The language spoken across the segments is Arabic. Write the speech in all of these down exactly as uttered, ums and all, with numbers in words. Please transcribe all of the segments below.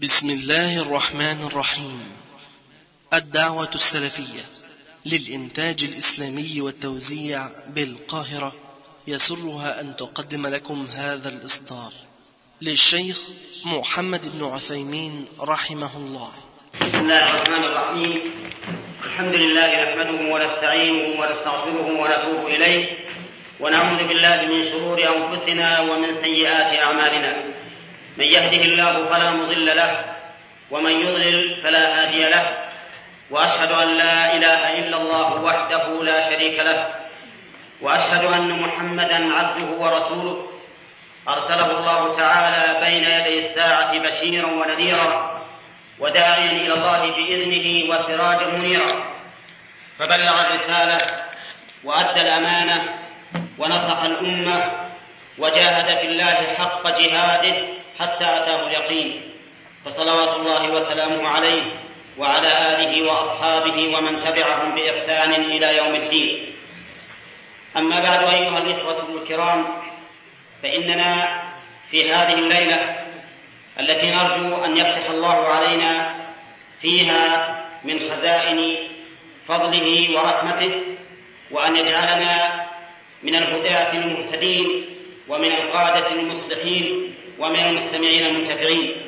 بسم الله الرحمن الرحيم. الدعوة السلفية للإنتاج الإسلامي والتوزيع بالقاهرة يسرها أن تقدم لكم هذا الإصدار للشيخ محمد بن عثيمين رحمه الله. بسم الله الرحمن الرحيم. الحمد لله نحمده ونستعينه ونستغفره ونتوب إليه ونعوذ بالله من شرور أنفسنا ومن سيئات أعمالنا. من يهده الله فلا مضل له ومن يضلل فلا هادي له، وأشهد أن لا إله إلا الله وحده لا شريك له، وأشهد أن محمدا عبده ورسوله أرسله الله تعالى بين يدي الساعة بشيرا ونذيرا وداعيا إلى الله بإذنه وسراجا منيرا، فبلغ الرسالة وأدى الأمانة ونصح الأمة وجاهد في الله حق جهاده حتى أتاه اليقين، فصلوات الله وسلامه عليه وعلى آله وأصحابه ومن تبعهم بإحسان إلى يوم الدين. أما بعد، أيها الإخوة الكرام، فإننا في هذه الليلة التي نرجو أن يفتح الله علينا فيها من خزائن فضله ورحمته، وأن يجعلنا من الهداة المهتدين ومن القادة المصلحين ومن المستمعين المنتفعين،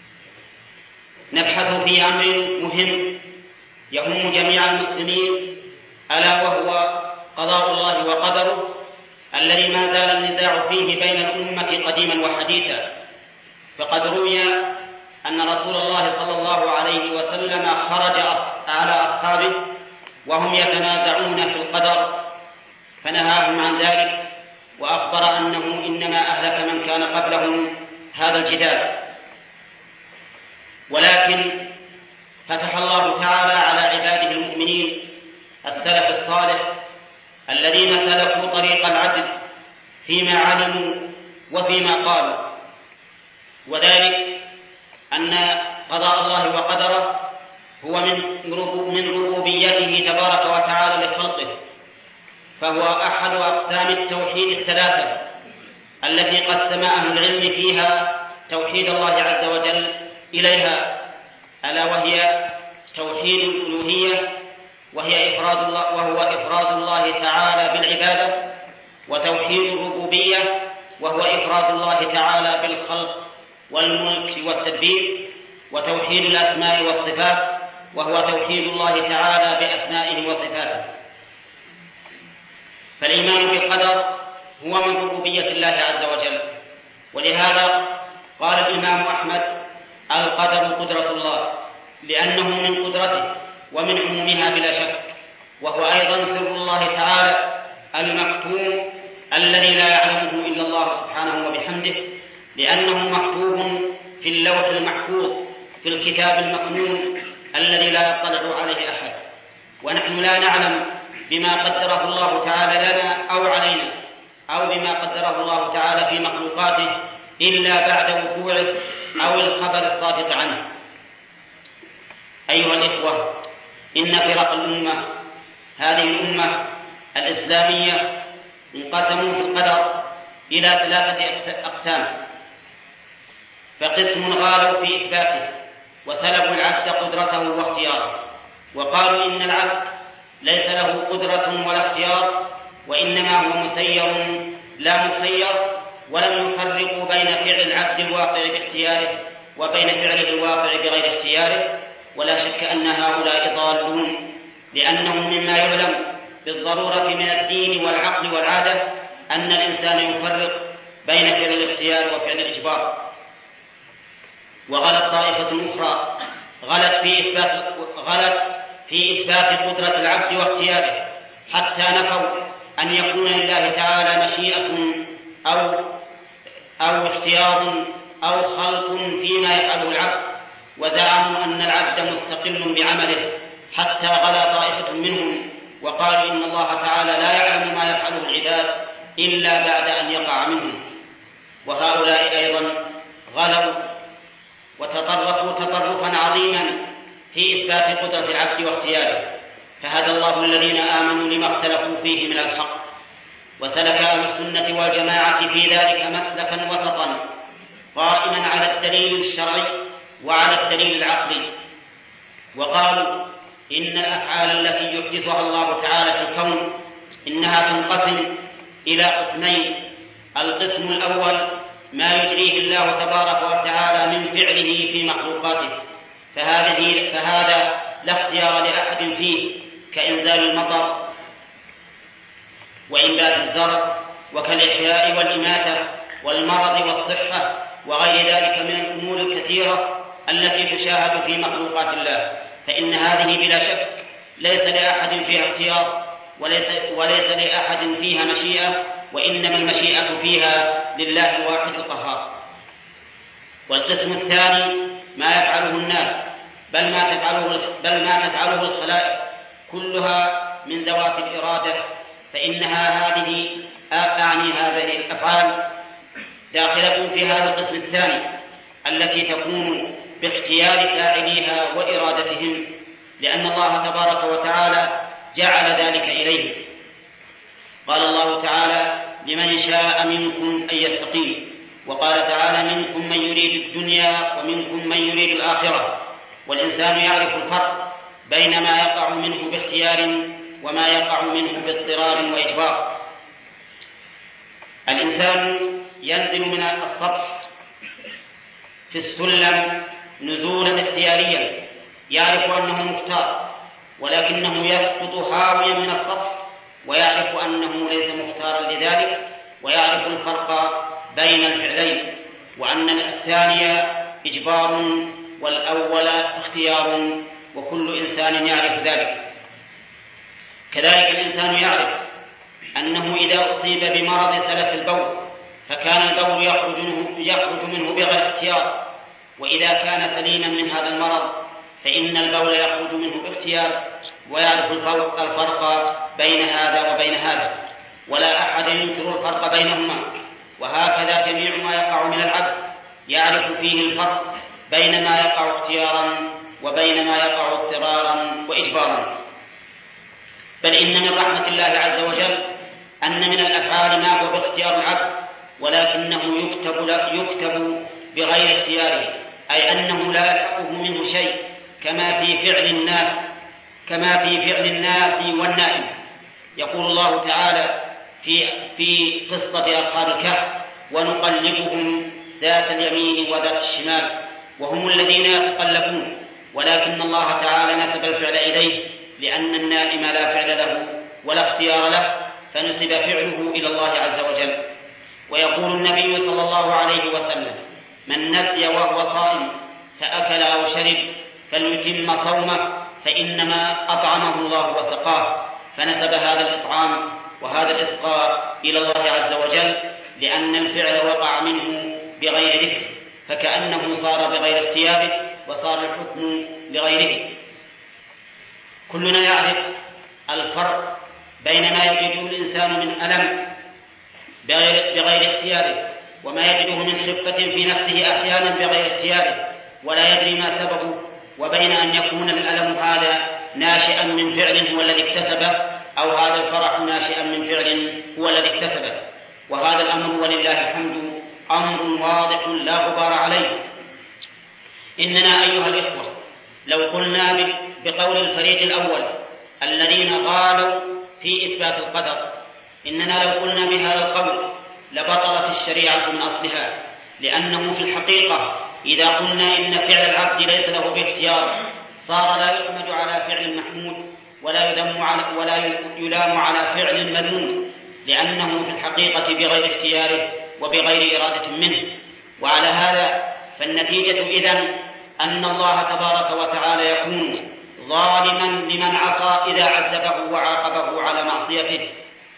نبحث في أمر مهم يهم جميع المسلمين، ألا وهو قضاء الله وقدره الذي ما زال النزاع فيه بين الأمة قديما وحديثا. فقد روي أن رسول الله صلى الله عليه وسلم خرج على أصحابه وهم يتنازعون في القدر فنهاهم عن ذلك، وأخبر أنه إنما أهلك من كان قبلهم هذا الجدال. ولكن فتح الله تعالى على عباده المؤمنين السلف الصالح الذين سلكوا طريق العدل فيما علموا وفيما قالوا، وذلك أن قضاء الله وقدره هو من ربوبيته تبارك وتعالى لخلقه، فهو أحد أقسام التوحيد الثلاثة التي قسم أهل العلم فيها توحيد الله عز وجل إليها، ألا وهي توحيد الألوهية وهي إفراد الله وهو إفراد الله تعالى بالعبادة، وتوحيد الربوبية وهو إفراد الله تعالى بالخلق والملك والتدبير، وتوحيد الأسماء والصفات وهو توحيد الله تعالى بأسمائه وصفاته. فالإيمان بالقدر هو من ربوبية الله عز وجل، ولهذا قال الإمام أحمد: القدر قدرة الله، لأنه من قدرته ومن عمومها بلا شك، وهو أيضا سر الله تعالى المكتوم الذي لا يعلمه إلا الله سبحانه وبحمده، لأنه مكتوب في اللوح المحفوظ في الكتاب المكنون الذي لا يطلع عليه أحد، ونحن لا نعلم بما قدره الله تعالى لنا أو علينا أو بما قدره الله تعالى في مخلوقاته إلا بعد وقوعه أو الخبر الصادق عنه. أيها الإخوة، إن فرق الأمة هذه الأمة الإسلامية انقسموا في القدر إلى ثلاثة أقسام، فقسم غالوا في إثباته وسلبوا العبد قدرته واختياره، وقالوا إن العبد ليس له قدرة ولا اختيار، وإنما هو مسير لا مخير، ولم يفرقوا بين فعل العبد الواقع باختياره وبين فعله الواقع بغير اختياره. ولا شك أن هؤلاء ضالون، لأنه مما يعلم بالضرورة من الدين والعقل والعادة أن الإنسان يفرق بين فعل الاختيار وفعل الإجبار. وغلط طائفة أخرى غلط في إثبات غلط في إثبات قدرة العبد واختياره، حتى نفوا أن يكون لله تعالى مشيئة أو أو اختيار أو خلق فيما يفعله العبد، وزعموا أن العبد مستقل بعمله، حتى غلا طائفة منهم وقالوا إن الله تعالى لا يعلم ما يفعله العباد إلا بعد أن يقع منهم. وهؤلاء أيضا غلوا وتطرفوا تطرفا عظيما في إثبات قدرة العبد واختياره، فهدى الله الذين آمنوا لما اختلفوا فيه من الحق، وسلك أهل السنة والجماعة في ذلك مسلكا وسطا قائما على الدليل الشرعي وعلى الدليل العقلي. وقالوا إن الأفعال التي يحدثها الله تعالى في الكون إنها تنقسم إلى قسمين: القسم الأول ما يجريه الله تبارك وتعالى من فعله في مخلوقاته، فهذه فهذا لا اختيار لأحد فيه، كإنزال المطر وإنبات الزرع، وكالإحياء والإماتة والمرض والصحة وغير ذلك من الأمور الكثيرة التي تشاهد في مخلوقات الله، فإن هذه بلا شك ليس لأحد فيها اختيار، وليس, وليس لأحد فيها مشيئة، وإنما المشيئة فيها لله الواحد القهار. والقسم الثاني ما يفعله الناس، بل ما تفعله, بل ما تفعله الخلائق كلها من ذوات الإرادة، فإنها هذه أعني هذه الأفعال داخلة في هذا القسم الثاني التي تكون باختيار فاعليها وإرادتهم، لأن الله تبارك وتعالى جعل ذلك إليه. قال الله تعالى: لمن شاء منكم أن يستقيم. وقال تعالى: منكم من يريد الدنيا ومنكم من يريد الآخرة. والإنسان يعرف الفرق بين ما يقع منه باختيار وما يقع منه باضطرار وإجبار. الإنسان ينزل من السطح في السلم نزولا اختياريا، يعرف أنه مختار، ولكنه يسقط هاويا من السطح ويعرف أنه ليس مختارا لذلك، ويعرف الفرق بين الفعلين، وأن الثاني إجبار والأول اختيار، وكل إنسان يعرف ذلك. كذلك الإنسان يعرف أنه إذا أصيب بمرض سلس البول فكان البول يخرج منه, يخرج منه بغير اختيار، وإذا كان سليما من هذا المرض فإن البول يخرج منه باختيار، ويعرف الفرق بين هذا وبين هذا، ولا أحد ينكر الفرق بينهما. وهكذا جميع ما يقع من العبد يعرف فيه الفرق بين ما يقع اختيارا وبين ما يقع اضطرارا وإجبارا. بل إن من رحمة الله عز وجل أن من الأفعال ما هو باختيار العبد، ولكنه يكتب, يكتب بغير اختياره، أي أنه لا يلحقه منه شيء، كما في فعل الناس كما في فعل الناس والنائم. يقول الله تعالى في في قصة أصحاب الكهف: ونقلبهم ذات اليمين وذات الشمال، وهم الذين يتقلبون، ولكن الله تعالى نسب الفعل إليه، لأن النائم لا فعل له ولا اختيار له، فنسب فعله إلى الله عز وجل. ويقول النبي صلى الله عليه وسلم: من نسي وهو صائم فأكل أو شرب فليتم صومه، فإنما أطعمه الله وسقاه، فنسب هذا الإطعام وهذا الإسقاء إلى الله عز وجل، لأن الفعل وقع منه بغير ذكر، فكأنه صار بغير اختياره وصار الحكم لغيره. كلنا يعرف الفرق بين ما يجده الإنسان من ألم بغير اختياره، وما يجده من خفة في نفسه أحيانا بغير اختياره ولا يدري ما سببه، وبين أن يكون الألم هذا ناشئا من فعل هو الذي اكتسبه، أو هذا الفرح ناشئا من فعل هو الذي اكتسبه. وهذا الأمر ولله الحمد أمر واضح لا غبار عليه. إننا أيها الإخوة لو قلنا بقول الفريق الأول الذين قالوا في إثبات القدر، إننا لو قلنا بهذا القول لبطلت الشريعة من أصلها، لأنه في الحقيقة إذا قلنا إن فعل العبد ليس له باختيار صار لا يحمد على فعل محمود ولا يلام على, ولا يلام على فعل مذموم، لأنه في الحقيقة بغير اختياره وبغير إرادة منه. وعلى هذا فالنتيجة إذن أن الله تبارك وتعالى يكون ظالما لمن عصى إذا عذبه وعاقبه على معصيته،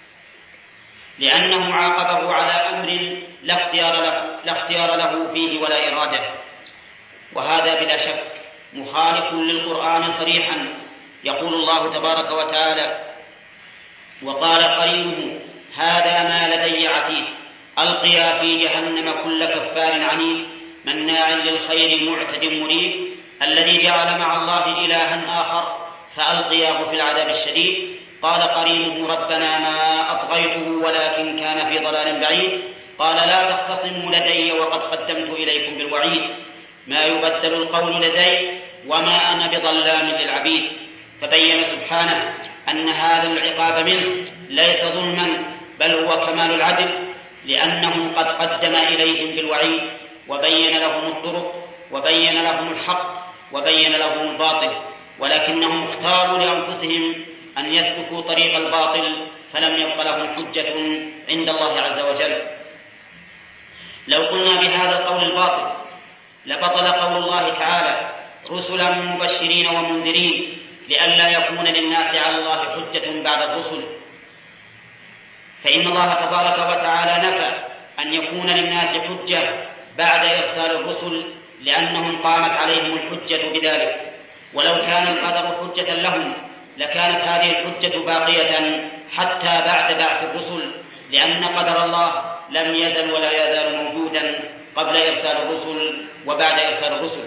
لأنه عاقبه على أمر لا اختيار له, لا اختيار له فيه ولا إرادة. وهذا بلا شك مخالف للقرآن صريحا. يقول الله تبارك وتعالى: وقال قرينه هذا ما لدي عتيد ألقيا في جهنم كل كفار عنيد مناع للخير معتد مريب الذي جعل مع الله إلها آخر فألقياه في العذاب الشديد. قال قرينه ربنا ما أطغيته ولكن كان في ضلال بعيد. قال لا تختصموا لدي وقد قدمت إليكم بالوعيد. ما يبدل القول لدي وما أنا بظلام للعبيد. فبين سبحانه أن هذا العقاب منه ليس ظلما بل هو كمال العدل، لأنه قد قدم إليهم بالوعيد وبين لهم الطرق وبين لهم الحق وبين لهم الباطل، ولكنهم اختاروا لأنفسهم أن يسلكوا طريق الباطل فلم يبق لهم حجة عند الله عز وجل. لو قلنا بهذا القول الباطل لبطل قول الله تعالى رسلا مبشرين ومنذرين لئلا يكون للناس على الله حجة بعد الرسل، فإن الله تبارك وتعالى نفى أن يكون للناس حجة بعد إرسال الرسل لأنهم قامت عليهم الحجة بذلك، ولو كان القدر حجة لهم لكانت هذه الحجة باقية حتى بعد بعث الرسل، لأن قدر الله لم يزل ولا يزال موجودا قبل إرسال الرسل وبعد إرسال الرسل.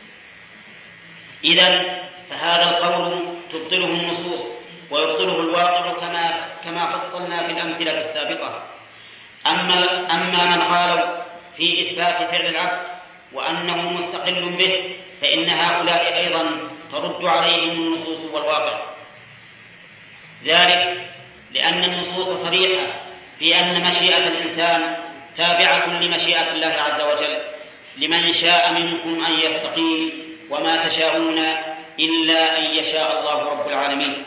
إذن فهذا القول تبطله النصوص ويبطله الواقع كما كما فصلنا في الأمثلة السابقة. أما أما من قالوا في إثبات فعل العبد وأنه مستقل به فإن هؤلاء أيضا ترد عليهم النصوص والواقع، ذلك لأن النصوص صريحة في أن مشيئة الإنسان تابعة لمشيئة الله عز وجل، لمن شاء منكم أن يستقيم وما تشاءون إلا أن يشاء الله رب العالمين.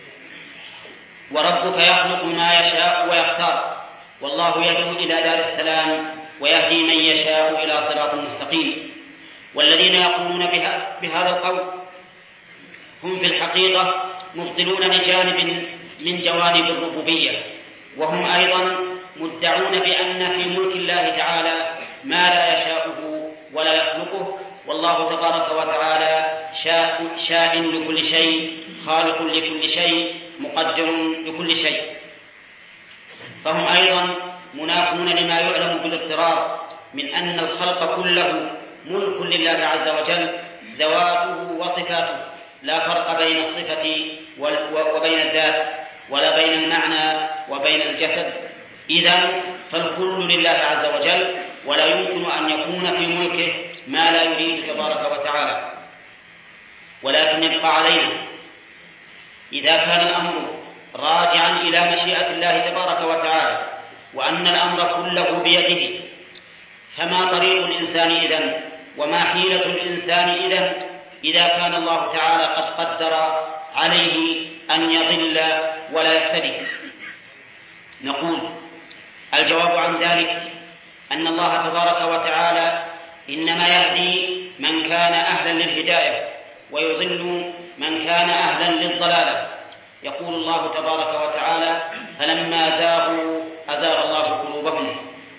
وربك يخلق ما يشاء ويختار، والله يدعو إلى دار السلام ويهدي من يشاء إلى صراط مستقيم. والذين يقولون بهذا القول هم في الحقيقة مبطلون لجانب من جوانب الربوبية، وهم أيضا مدعون بأن في ملك الله تعالى ما لا يشاءه ولا يخلقه، والله تبارك وتعالى شاء, شاء لكل شيء، خالق لكل شيء، مقدر لكل شيء. فهم أيضا منافون لما يعلم بالاضطرار من أن الخلق كله ملك لله عز وجل ذواته وصفاته، لا فرق بين الصفة وبين الذات ولا بين المعنى وبين الجسد. إذن فالكل لله عز وجل، ولا يمكن أن يكون في ملكه ما لا يريد تبارك وتعالى. ولكن يبقى علينا إذا كان الأمر راجعا إلى مشيئة الله تبارك وتعالى وأن الأمر كله بيده، فما طريق الإنسان إذن وما حيلة الإنسان إذن إذا كان الله تعالى قد قدر عليه أن يضل ولا يهتدي؟ نقول الجواب عن ذلك أن الله تبارك وتعالى إنما يهدي من كان أهلا للهداية ويضل من كان أهلا للضلالة. يقول الله تبارك وتعالى فلما زاغوا أزاغ الله قلوبهم.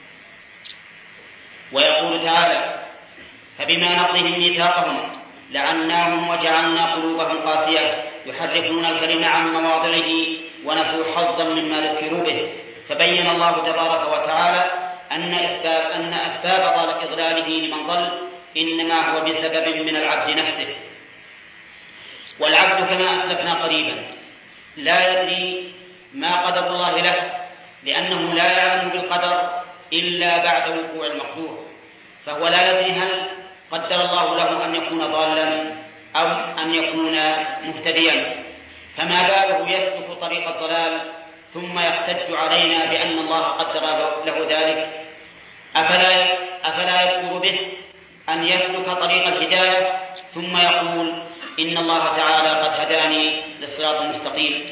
ويقول تعالى فبما نقضهم ميثاقهم لعناهم وجعلنا قلوبهم قاسية يحرفون الكلم عن مواضعه ونسوا حظا مما ذكروا به. فبين الله تبارك وتعالى أن أسباب, أن أسباب إضلاله لمن ضل إنما هو بسبب من العبد نفسه. والعبد كما أسلفنا قريبا لا يدري ما قدر الله له، لأنه لا يعلم بالقدر إلا بعد وقوع المقدور، فهو لا يدري هل قدر الله له أن يكون ضالا أو أن يكون مهتديا، فما باله يسلك طريق الضلال ثم يحتج علينا بأن الله قدر له ذلك؟ أفلا, أفلا يكفر به أن يسلك طريق الهداية ثم يقول إن الله تعالى قد هداني للصراط المستقيم؟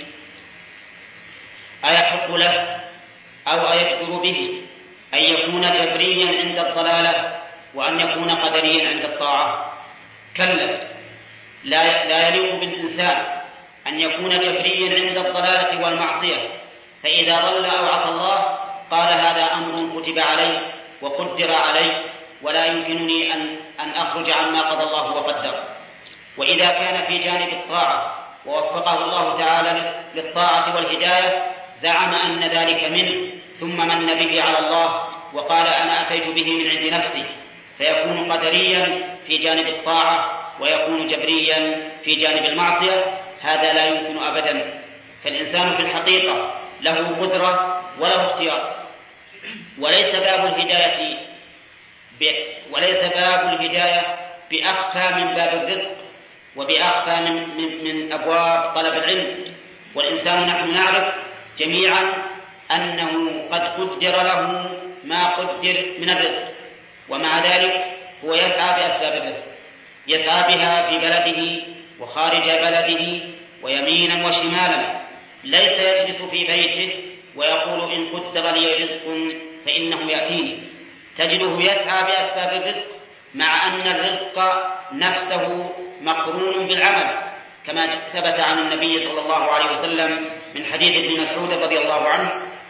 أيحق له أو أيكفر به أن يكون جبريا عند الضلالة وأن يكون قدريا عند الطاعة؟ كلا، لا, لا يليق بالإنسان أن يكون جبريا عند الضلالة والمعصية، فإذا ضل أو عصى الله قال هذا أمر كتب علي وقدر علي ولا يمكنني أن, أن أخرج عما قضى الله وقدر. وإذا كان في جانب الطاعة ووفقه الله تعالى للطاعة والهداية زعم أن ذلك منه ثم من به على الله وقال أنا أتيت به من عند نفسي، فيكون قدريا في جانب الطاعة ويكون جبريا في جانب المعصية. هذا لا يمكن أبدا. فالإنسان في الحقيقة له قدرة وله اختيار، وليس باب الهداية ب... وليس باب الهداية بأخفى من باب الرزق وبأخفى من, من, من أبواب طلب العلم. والإنسان نحن نعرف جميعا أنه قد قدر له ما قدر من الرزق، ومع ذلك هو يسعى بأسباب الرزق، يسعى بها في بلده وخارج بلده ويمينا وشمالا. ليس يجلس في بيته ويقول إن قدر لي رزق فإنه يأتيني. تجده يسعى بأسباب الرزق مع أن الرزق نفسه مقرون بالعمل، كما ثبت عن النبي صلى الله عليه وسلم من حديث ابن مسعود رضي الله عنه: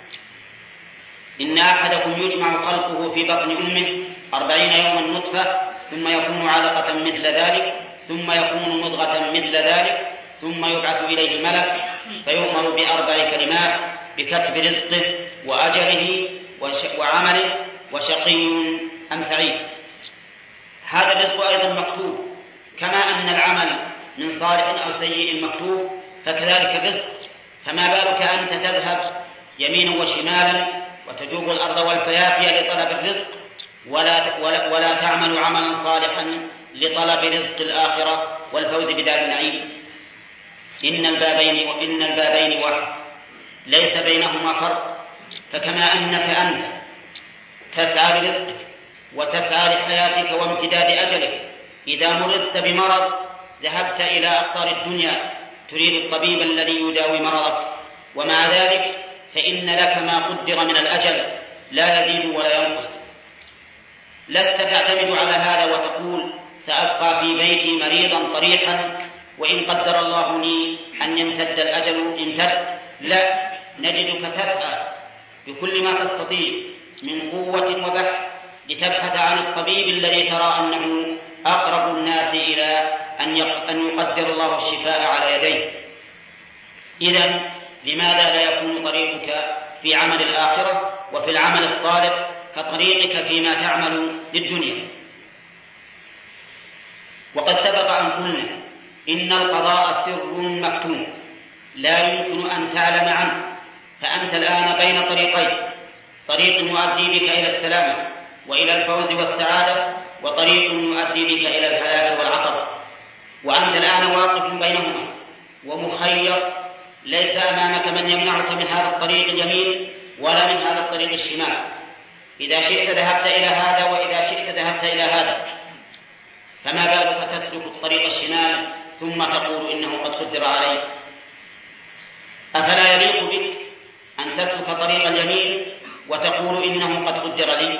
إن أحدكم يجمع خلقه في بطن أمه أربعين يوما نطفة ثم يكون علقة مثل ذلك ثم يكون مضغة مثل ذلك ثم يبعث إليه الملك فيؤمر بأربع كلمات بكتب رزقه وأجله وعمله وشقي أم سعيد. هذا الرزق أيضا مكتوب، كما أن العمل من صالح أو سيء مكتوب فكذلك الرزق. فما بالك أنت تذهب يمينا وشمالا وتجوب الأرض والفيافي لطلب الرزق ولا, ولا, ولا تعمل عملا صالحا لطلب رزق الآخرة والفوز بدار النعيم. إن البابين وإن البابين واحد ليس بينهما فرق. فكما أنك أنت تسعى لرزقك وتسعى لحياتك وامتداد أجلك، إذا مرضت بمرض ذهبت إلى أقطار الدنيا تريد الطبيب الذي يداوي مرضك، ومع ذلك فإن لك ما قدر من الأجل لا يزيد ولا ينقص. لست تعتمد على هذا وتقول سأبقى في بيتي مريضا طريحا وإن قدر الله لي أن يمتد الأجل امتد. لا، نجدك تسعى بكل ما تستطيع من قوة وبحث لتبحث عن الطبيب الذي ترى أنه أقرب الناس إلى أن يقدر الله الشفاء على يديه. إذن لماذا لا يكون طريقك في عمل الآخرة وفي العمل الصالح كطريقك فيما تعمل للدنيا؟ وقد سبق أن قلنا إن القضاء سر مكتوم لا يمكن أن تعلم عنه. فأنت الآن بين طريقين: طريق يؤدي بك إلى السلامة وإلى الفوز والسعادة، وطريق يؤدي بك إلى الهلاك والعطب. وأنت الآن واقف بينهما ومخير، ليس أمامك من يمنعك من هذا الطريق اليمين ولا من هذا الطريق الشمال. إذا شئت ذهبت إلى هذا وإذا شئت ذهبت إلى هذا، فما بالك تسلك الطريق الشمال ثم تقول إنه قد قدر عليك؟ أفلا يليق بك أن تسلك طريق اليمين وتقول إنه قد قدر لي؟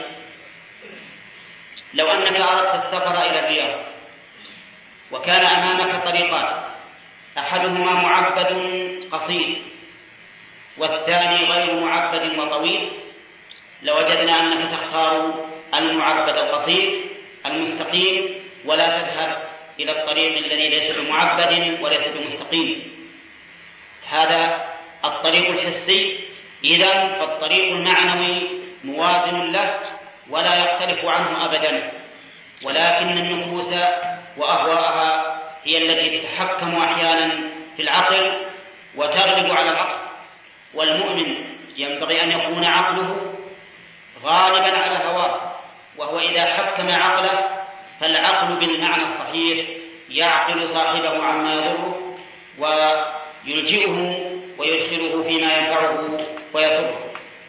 لو أنك أردت السفر إلى الرياض وكان أمامك طريقان، أحدهما معبد قصير والثاني غير معبد وطويل، لوجدنا أنك تختار المعبد القصير المستقيم ولا تذهب إلى الطريق الذي ليس بمعبد وليس بمستقيم. هذا الطريق الحسي. إذن فالطريق المعنوي موازن له ولا يختلف عنه أبدا، ولكن النفوس وأهواءها هي التي تتحكم أحيانا في العقل وتغلب على العقل. والمؤمن ينبغي أن يكون عقله غالبا على هواه، وهو إذا حكم عقله فالعقل بالمعنى الصحيح يعقل صاحبه عما يضره ويلجئه ويدخله فيما ينفعه ويسره.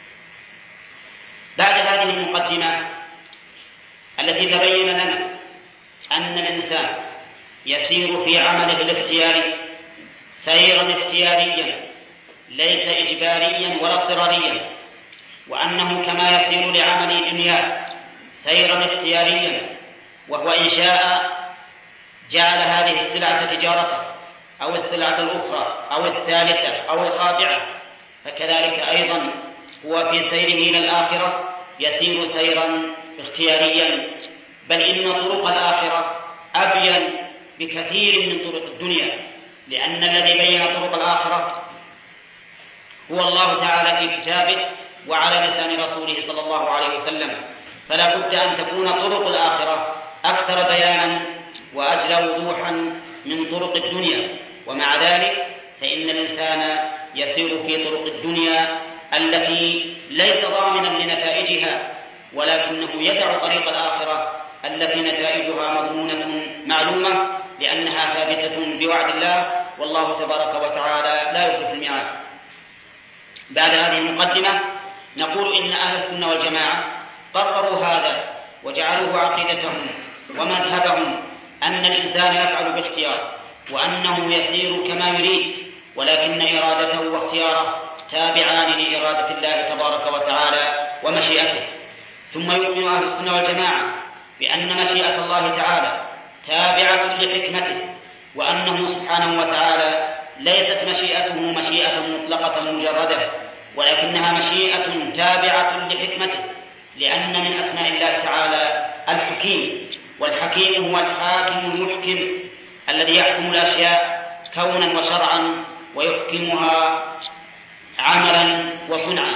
بعد هذه المقدمة التي تبين لنا أن الإنسان يسير في عمله الاختياري سيرا اختياريا ليس إجباريا ولا اضطراريا، وأنه كما يسير لعمل دنياه سيرا اختياريا، وهو إن شاء جعل هذه السلعة تجارته أو السلعة الأخرى أو الثالثة أو الرابعة، فكذلك أيضا هو في سيره إلى الآخرة يسير سيرا اختياريا. بل إن طرق الآخرة أبين بكثير من طرق الدنيا، لأن الذي بين طرق الآخرة هو الله تعالى في كتابه وعلى لسان رسوله صلى الله عليه وسلم. فلا بد أن تكون طرق الآخرة أكثر بيانا وأجل وضوحا من طرق الدنيا. ومع ذلك فإن الإنسان يسير في طرق الدنيا التي ليس ضامنا لنتائجها، ولكنه يدع طريق الآخرة التي نتائجها مضمونة معلومة لأنها ثابتة بوعد الله، والله تبارك وتعالى لا يخلف الميعاد. بعد هذه المقدمة نقول إن أهل السنة والجماعة قرروا هذا وجعلوه عقيدتهم ومذهبهم، أن الإنسان يفعل باختيار وأنه يسير كما يريد، ولكن إرادته واختياره تابعان لإرادة الله تبارك وتعالى ومشيئته. ثم يؤمن أهل السنة والجماعة بأن مشيئة الله تعالى تابعة لحكمته، وأنه سبحانه وتعالى ليست مشيئته مشيئة مطلقة مجردة، ولكنها مشيئة تابعة لحكمته، لأن من أسماء الله تعالى الحكيم، والحكيم هو الحاكم المحكم الذي يحكم الأشياء كونا وشرعا ويحكمها عملا وصنعا.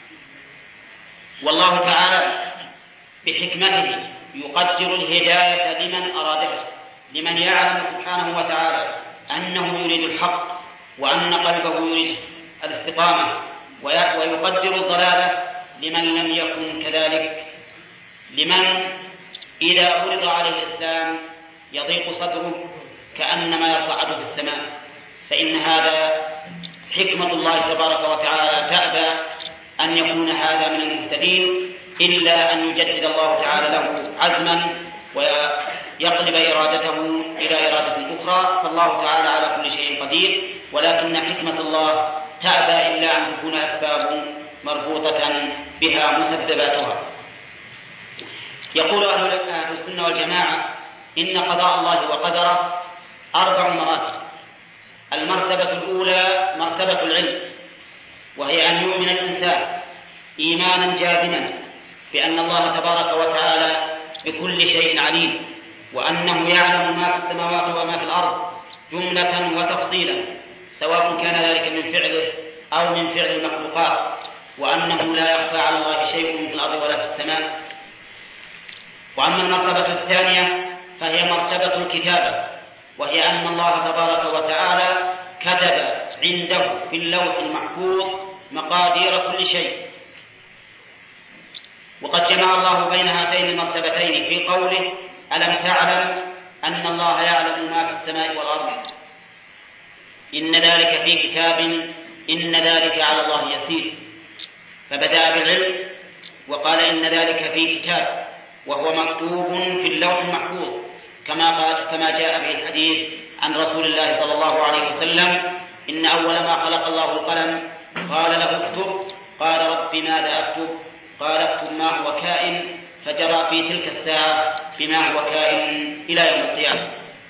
والله تعالى بحكمته يقدر الهداية لمن أراده، لمن يعلم سبحانه وتعالى أنه يريد الحق وأن قلبه يريد الاستقامة، ويقدر الضلالة لمن لم يكن كذلك، لمن إذا عرض عليه الإسلام يضيق صدره كأنما يصعد في السماء، فإن هذا حكمة الله تبارك وتعالى تأبى أن يكون هذا من المهتدين إلا أن يجدد الله تعالى له عزما ويقلب إرادته إلى إرادة أخرى، فالله تعالى على كل شيء قدير، ولكن حكمة الله تأبى إلا أن تكون أسباب مربوطة بها مسبباتها. يقول أهل السنة والجماعة إن قضاء الله وقدره أربع مراتب. المرتبة الأولى مرتبة العلم، وهي أن يؤمن الإنسان إيمانا جازما بأن الله تبارك وتعالى بكل شيء عليم، وأنه يعلم ما في السماوات وما في الأرض جملة وتفصيلا، سواء كان ذلك من فعله أو من فعل المخلوقات، وأنه لا يخفى على الله شيء في الأرض ولا في السماء. وأما المرتبة الثانية فهي مرتبة الكتابة، وهي أن الله تبارك وتعالى كتب عنده في اللوح المحفوظ مقادير كل شيء. وقد جمع الله بين هاتين المرتبتين في قوله ألم تعلم أن الله يعلم ما في السماء والأرض، إن ذلك في كتاب إن ذلك على الله يسير. فبدأ بالعلم وقال إن ذلك في كتاب، وهو مكتوب في اللوح المحفوظ، كما قال كما جاء به الحديث عن رسول الله صلى الله عليه وسلم إن أول ما خلق الله القلم قال له اكتب، قال رب ماذا أكتب؟ قال اكتب ما هو كائن، فجرى في تلك الساعة بما هو كائن إلى يوم القيامة.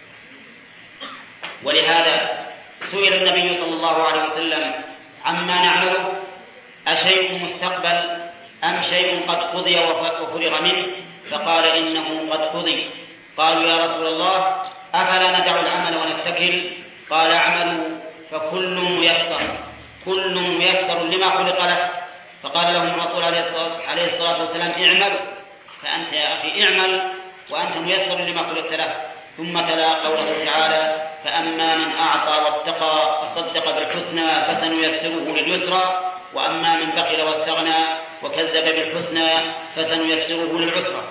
ولهذا سئل النبي صلى الله عليه وسلم عما نعمله أشيء مستقبل أم شيء قد قضي وفرغ منه؟ فقال إنه قد قضي. قالوا يا رسول الله أفلا ندع العمل ونتكل؟ قال اعملوا فكل ميسر، كل ميسر لما خلق له. فقال لهم الرسول عليه الصلاة والسلام اعملوا، فأنت يا أخي اعمل وأنت ميسر لما خلقت له. ثم تلا قوله تعالى فأما من أعطى واتقى وصدق بالحسنى فسنيسره لليسرى، وأما من بخل واستغنى وكذب بالحسنى فسنيسره للعسرى.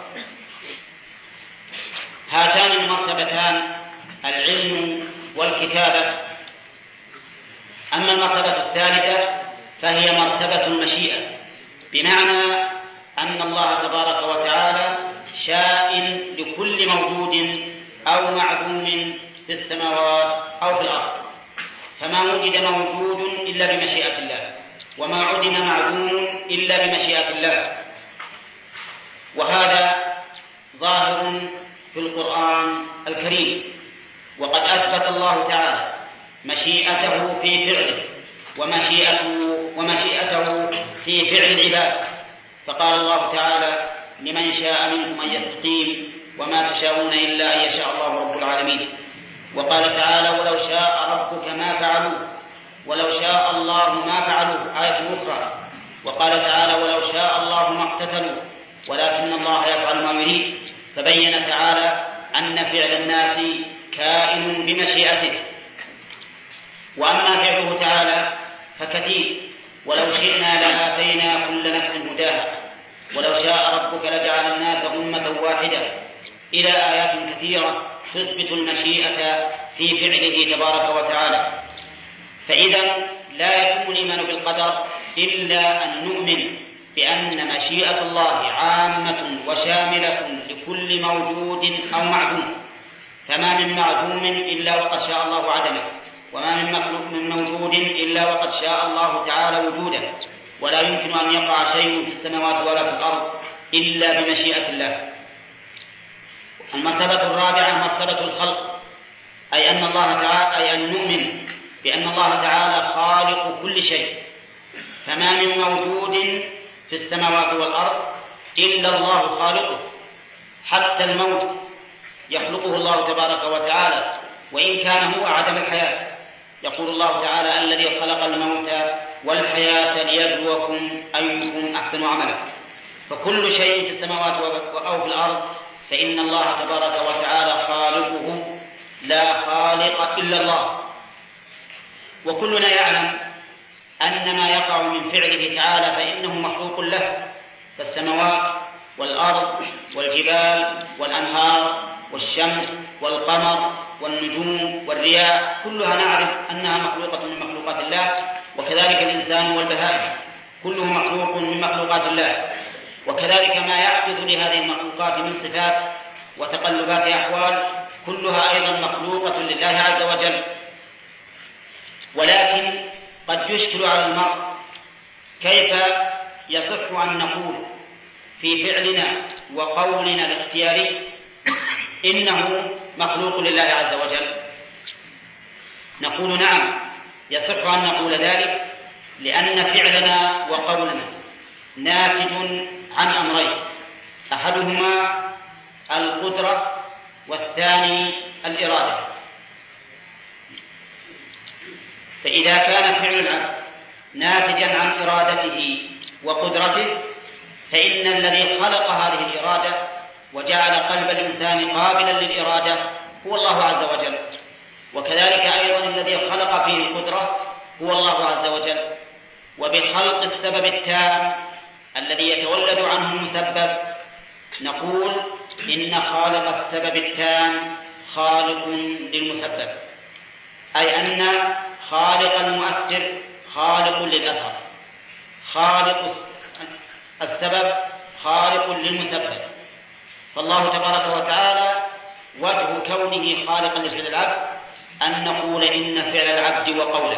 هاتان المرتبتان العلم والكتابة. أما المرتبة الثالثة فهي مرتبة المشيئة، بمعنى أن الله تبارك وتعالى شاء لكل موجود أو معدوم في السماوات أو في الأرض، فما وجد موجود إلا بمشيئة الله، وما عدم معدوم إلا بمشيئة الله. وهذا ظاهر في القرآن الكريم، وقد أثبت الله تعالى مشيئته في فعله ومشيئته, ومشيئته في فعل العباد. فقال الله تعالى لمن شاء منكم أن يستقيم وما تشاءون إلا أن يشاء الله رب العالمين. وقال تعالى ولو شاء ربك ما فعلوه، ولو شاء الله ما فعلوه، آية أخرى. وقال تعالى ولو شاء الله ما اقتتلوا ولكن الله يفعل ما يريد. فبين تعالى أن فعل الناس كائن بمشيئته. وأما فعله تعالى فكثير، ولو شئنا لآتينا كل نفس هداها، ولو شاء ربك لجعل الناس أمة واحدة إلى آيات كثيرة تثبت المشيئة في فعله تبارك وتعالى. فإذا لا يتم الإيمان بالقدر إلا أن نؤمن بأن مشيئة الله عامة وشاملة لكل موجود أو معدوم، فما من معدوم إلا وقد شاء الله عدمه، وما من مخلوق من موجود إلا وقد شاء الله تعالى وجوده، ولا يمكن أن يقع شيء في السماوات ولا في الأرض إلا بمشيئة الله. المرتبة الرابعة مرتبة الخلق، أي أن الله تعالى أي أن نؤمن بأن الله تعالى خالق كل شيء، فما من موجود في السماوات والأرض إلا الله خالقه، حتى الموت يخلقه الله تبارك وتعالى وإن كان هو عدم الحياة. يقول الله تعالى: الذي خلق الموت والحياة ليبلوكم أيكم أحسن عملا. فكل شيء في السماوات أو في الأرض فإن الله تبارك وتعالى خالقه، لا خالق إلا الله. وكلنا يعلم أن ما يقع من فعله تعالى فإنه مخلوق له، فالسماوات والأرض والجبال والأنهار والشمس والقمر والنجوم والرياح كلها نعرف أنها مخلوقة من مخلوقات الله، وكذلك الإنسان والبهائم كله مخلوق من مخلوقات الله. وكذلك ما يحدث لهذه المخلوقات من صفات وتقلبات أحوال كلها أيضا مخلوقة لله عز وجل. ولكن قد يشكل على المرء كيف يصح أن نقول في فعلنا وقولنا الاختياري إنه مخلوق لله عز وجل. نقول نعم، يصح أن نقول ذلك لأن فعلنا وقولنا ناتج عن أمرين: أحدهما القدرة والثاني الإرادة. فإذا كان فعل العبد ناتجا عن إرادته وقدرته فإن الذي خلق هذه الإرادة وجعل قلب الإنسان قابلا للإرادة هو الله عز وجل، وكذلك أيضا الذي خلق فيه القدرة هو الله عز وجل. وبخلق السبب التام الذي يتولد عنه المسبب نقول إن خالق السبب التام خالق للمسبب، أي أن خالق المؤثر خالق للأثر، خالق السبب خالق للمسبب. فالله تبارك وتعالى وجه كونه خالقا لفعل العبد أن نقول إن فعل العبد وقوله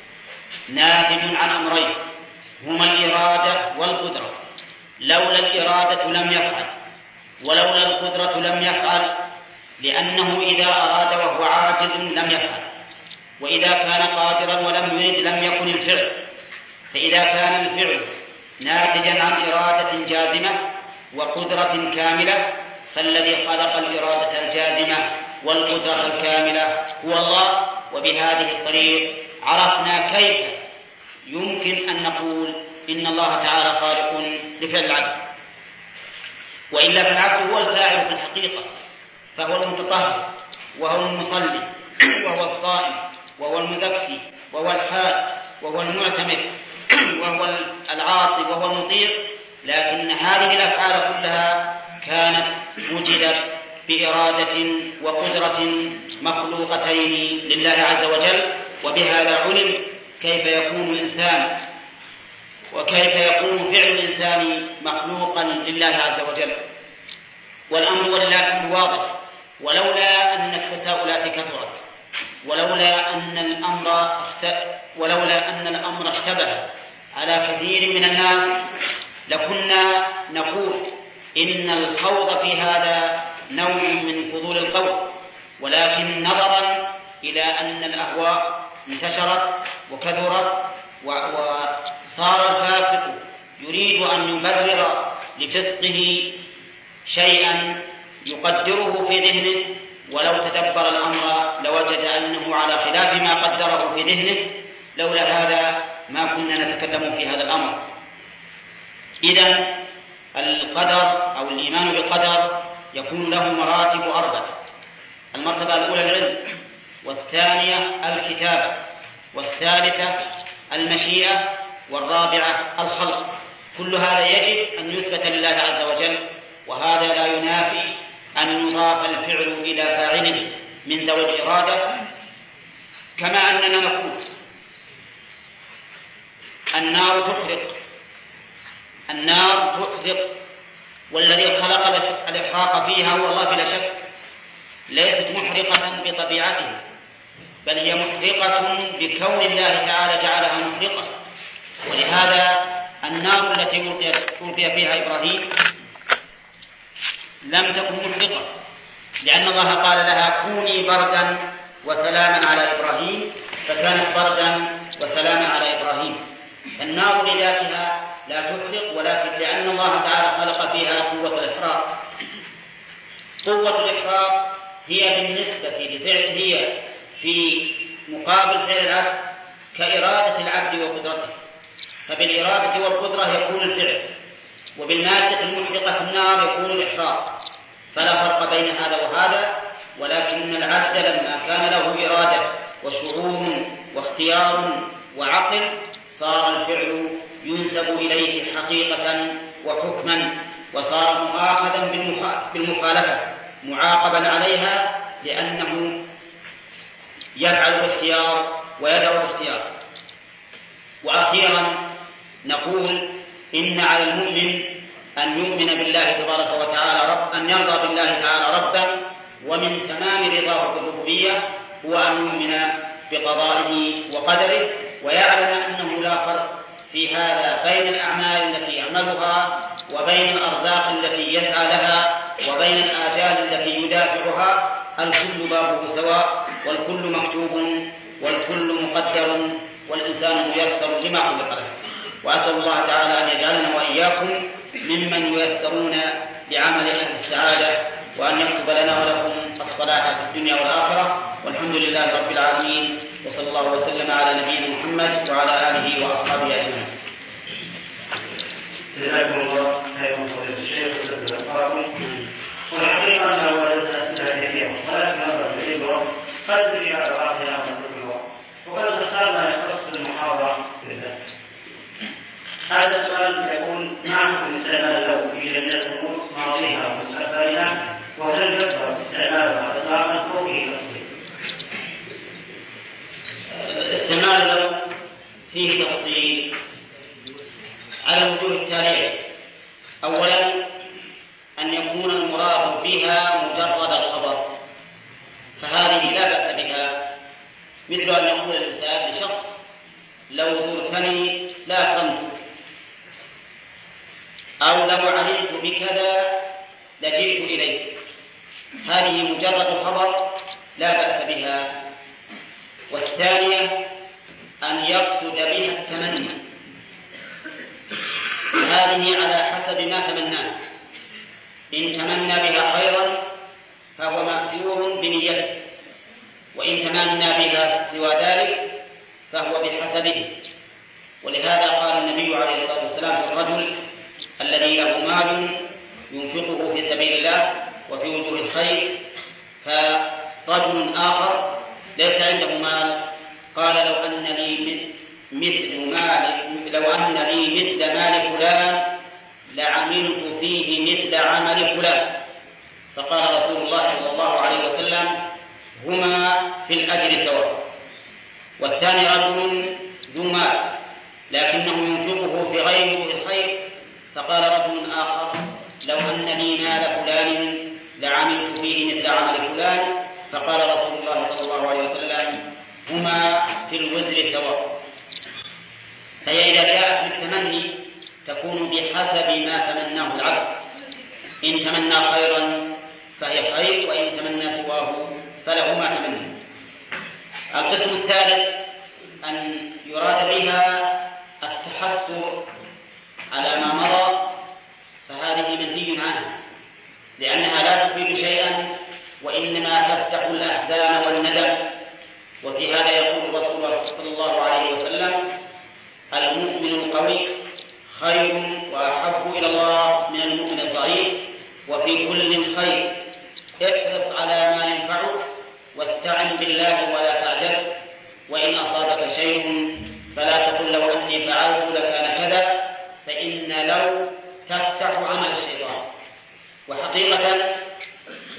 ناتج عن أمرين هما الإرادة والقدرة. لولا الإرادة لم يفعل، ولولا القدرة لم يفعل، لأنه إذا أراد وهو عاجز لم يفعل، وإذا كان قادرا ولم يرد لم يكن الفعل. فإذا كان الفعل ناتجا عن إرادة جازمة وقدرة كاملة فالذي خلق الإرادة الجازمة والقدرة الكاملة هو الله. وبهذه الطريق عرفنا كيف يمكن أن نقول إن الله تعالى خالق لفعل العبد، وإلا فالعبد هو الفاعل في الحقيقة، فهو المتطهر وهو المصلي وهو الصائم وهو المزكي وهو الحاج وهو المعتمر وهو العاصي وهو المطيع. لكن هذه الأفعال كلها كانت وجدت بإرادة وقدرة مخلوقتين لله عز وجل. وبهذا علم كيف يكون الإنسان وكيف يكون فعل الإنسان مخلوقا لله عز وجل. والأمر ولله واضح، ولولا أن التساؤلات كثرت، ولولا أن الأمر ولولا أن الأمر اشتبه على كثير من الناس لكنا نقول إن الخوض في هذا نوع من فضول القول. ولكن نظرا إلى أن الأهواء انتشرت وكثرت وصار الفاسق يريد أن يبرر لفسقه شيئا يقدره في ذهنه، ولو تدبر الأمر لوجد أنه على خلاف ما قدره في ذهنه. لولا هذا ما كنا نتكلم في هذا الأمر. إذن القدر أو الإيمان بالقدر يكون له مراتب أربعة: المرتبة الأولى العلم، والثانية الكتابة، والثالثة المشيئة، والرابعة الخلق. كل هذا يجب أن يثبت لله عز وجل، وهذا لا ينافي أن يضاف الفعل إلى فاعله من ذوي الإرادة، كما أننا نقول النار تحرق النار تحرق والذي خلق الإحراق فيها هو الله بلا شك. ليست محرقة بطبيعتها، بل هي محرقة بكون الله تعالى جعلها محرقة. ولهذا النار التي ألقي فيها إبراهيم لم تكن محرقة، لأن الله قال لها كوني بردا وسلاما على إبراهيم، فكانت بردا وسلاما على إبراهيم. النار لذاتها لا تحرق، ولكن لأن الله تعالى خلق فيها قوة الإحراق. قوة الإحراق هي بالنسبة لفعل هي في مقابل فعل العبد كإرادة العبد وقدرته، فبالإرادة والقدرة يكون الفعل، وبالمادة المحرقة في النار يكون الإحراق، فلا فرق بين هذا وهذا. ولكن العبد لما كان له إرادة وشعور واختيار وعقل صار الفعل ينسب إليه حقيقة وحكما، وصار مؤاخذا بالمخالفة معاقبا عليها، لأنه يفعل الاختيار ويدعو الاختيار. وأخيرا نقول إن على المؤمن أن يؤمن بالله تبارك وتعالى رب، أن يرضى بالله تعالى ربا، ومن تمام رضاه بالربوبية هو أن يؤمن بقضائه وقدره، ويعلم أنه لا فرق في هذا بين الأعمال التي يعملها وبين الأرزاق التي يسعى لها وبين الآجال التي يدافعها. الكل بابه سواء، والكل مكتوب، والكل مقدر، والإنسان ميسر لما خلق له. وأسأل الله تعالى أن يجعلنا وإياكم ممن ييسرون بعمل أهل السعادة، وأن يكتب لنا ولكم الصلاح في الدنيا والآخرة. والحمد لله رب العالمين، وصلى الله وسلم على نبينا محمد وعلى آله وأصحابه أجمعين. جزاكم الله خيرا فضيلة الشيخ وجزاكم الله خيرا. والحقيقة أن وجدنا أسئلة كثيرة، ولكن نظرا للعبرة قد تجي على بعضها ونذكرها، وقد اخترنا يختص بالمحاضرة بالذات. هذا السؤال يقول: ما حكم استعمال اللون في جميع الأمور ماضيها ومستقبلها، وهل يكثر استعمالها إطلاقا أو فيه تفصيل؟ استعمال اللون فيه تفصيل على الوجوه التالية. أولا أن يكون المراد بها مجرد الخبر، فهذه لا بأس بها، مثل أن يقول الإنسان لشخص: لو زرتني لا أكرمت، أو لو علمت بكذا لجئت إليك. هذه مجرد خبر لا بأس بها. والثانية أن يقصد بها التمني، هذه على حسب ما تمناه. إن تمنى بها خيرا فهو مأجور بنيته، وإن تمنى بها سوى ذلك فهو بحسبه. ولهذا قال النبي عليه الصلاة والسلام في الرجل الذي له مال ينفقه في سبيل الله وفي وجوه الخير، فرجل آخر ليس عنده مال قال: لو أن لي مثل مال لو أن لي مثل مال فلان لعملت فيه مثل عمل فلان. فقال رسول الله صلى الله عليه وسلم: هما في الأجر سواء. والثاني رجل ذو مال لكنه ينفقه في غير الخير، فقال رجل آخر: لو أن لي مال فلان لعملت فيه مثل عمل فلان. فقال رسول الله صلى الله عليه وسلم: هما في الوزر سواء. فهي إذا جاءت بالتمني تكون بحسب ما تمناه العبد. إن تمنى خيرا فهي خير، وإن تمنى سواه فله ما تمنى. القسم الثالث أن يراد بها التحسر على ما مضى، فهذه منهي عنها، لأنها لا تفيد شيئا وإنما تفتح الأحزان والندم. وفي هذا يقول رسول الله صلى الله عليه وسلم: المؤمن القوي خير وأحب إلى الله من المؤمن الضعيف، وفي كل خير. احرص على ما ينفعك واستعن بالله ولا تعجل، وإن أصابك شيء فلا تقل لو أني فعلت لكان كذا، فإن لو تفتح عمل الشيطان. وحقيقة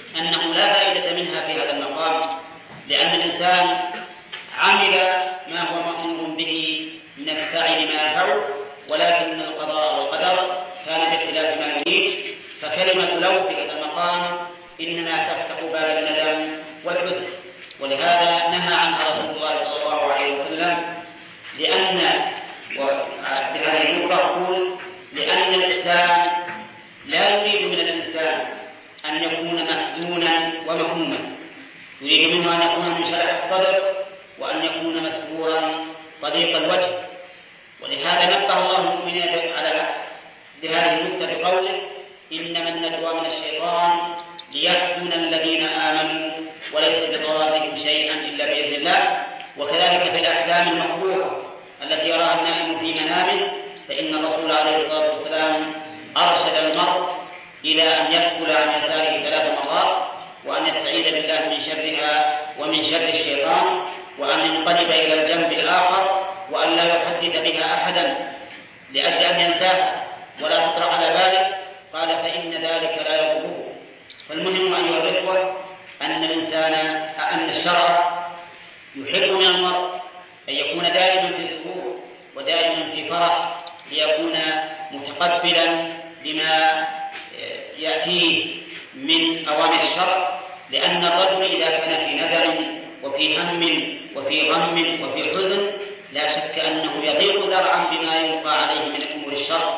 الإنسان عمل ما هو مأمور به من السعي لما ينفعه، ولكن القضاء والقدر كان باختلاف ما يريد، فكلمة لو في هذا المقام إنما تفتح باب الندم والحزن. ولهذا نهى عنها رسول الله صلى الله عليه وسلم، لأن بهذه النقطة أقول لأن الإسلام لا يريد من الإنسان أن يكون محزونا ومهموما، يريد منه أن يكون منشرح الصدر وأن يكون مسرورا طليق الوجه. ولهذا نبه الله المؤمنين على بهذه النقطة بقوله إنما النجوى من الشيطان ليحزن الذين آمنوا وليس بضارهم شيئا إلا بإذن الله. وكذلك في الأحلام المحبوبة التي يراها النائم في منامه، فإن الرسول عليه الصلاة والسلام أرشد المرء إلى أن يدخل عن يساره ثلاث مرات، وأن يستعيذ بالله من شرها ومن شر الشيطان، وأن ينقلب إلى الجنب الآخر، وأن لا يحدث بها أحدا لأجل أن ينساها ولا تطرح على باله. قال فإن ذلك لا يضره. فالمهم أيها الإخوة أن الإنسان أن الشرع يحب من المرء أن يكون دائما في سرور ودائما في فرح، ليكون متقبلا لما يأتيه من أوامر الشرع. لأن الرجل إذا كان في ندم وفي هم وفي غم وفي حزن لا شك أنه يضيق ذرعا بما يلقى عليه من أمور الشرع.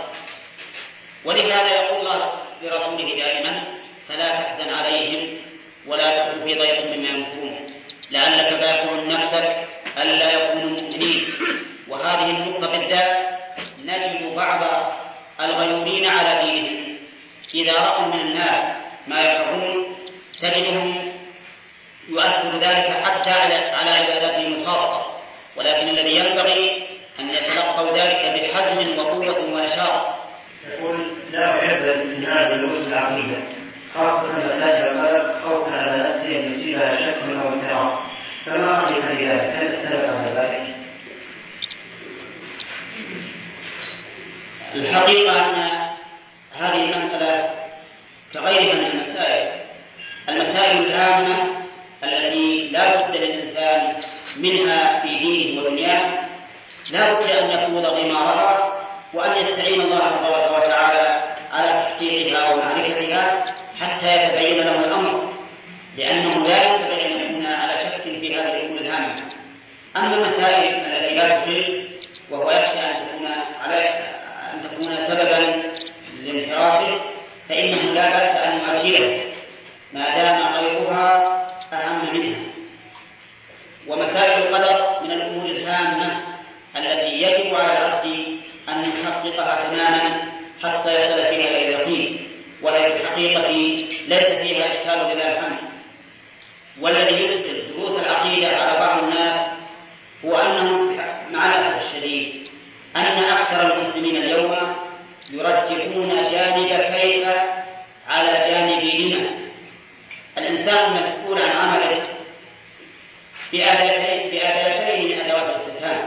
ولهذا يقول الله لرسوله دائما فلا تحزن عليهم ولا تكن في ضيق مما يمكرون لعلك باخع نفسك ألا يكونوا مؤمنين. وهذه النقطة بالذات نجد بعض الغيورين على دينهم إذا رأوا من الناس ما يفعلون تجدهم يؤثر ذلك حتى على عباداتهم الخاصة، ولكن الذي ينبغي أن يتلقوا ذلك بحزم وقوة ونشاط. يقول لا أحب الاستناد بالوصول العقيدة خاصة مسائل القلب خوفا على نفسه أن يصيبها شك أو انحراف، فما رأيك في ذلك؟ هل استند على ذلك؟ الحقيقة أن هذه المسألة كغيرها من المسائل المسائل الهامة التي لا بد للإنسان منها في دينه ودنياه، لا بد أن يخوض غمارها وأن يستعين الله تبارك وتعالى على تحقيقها ومعرفتها حتى يتبين له الأمر، لأنه لا ينبغي أن يكون على شك في هذه الأمور الهامة. أما المسائل التي لا تخل وهو يخشى أن تكون على أن تكون سببا لانحرافه فإنه لا بأس أن يؤجلها ما دام غيرها أهم منها. ومسائل القدر من الأمور الهامة التي يجب على العبد أن يحققها تماما حتى يصل فيها إلى اليقين، وهي في الحقيقة ليس فيها إشكال لله الحمد. والذي يبطل دروس العقيدة على بعض الناس هو أنه مع الأسف الشديد أن أكثر المسلمين اليوم يرجحون جانب كيف على جانب لما. الإنسان مسؤول عن عمله بأداتين من أدوات الاستفهام: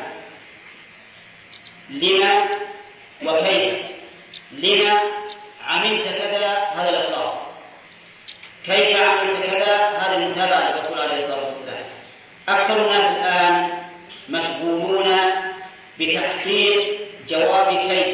لما وكيف. لما عملت كذا هذا الإخلاص، كيف عملت كذا هذا المتابعة للرسول عليه الصلاة والسلام. أكثر الناس الآن مشغولون بتحقيق جواب كيف،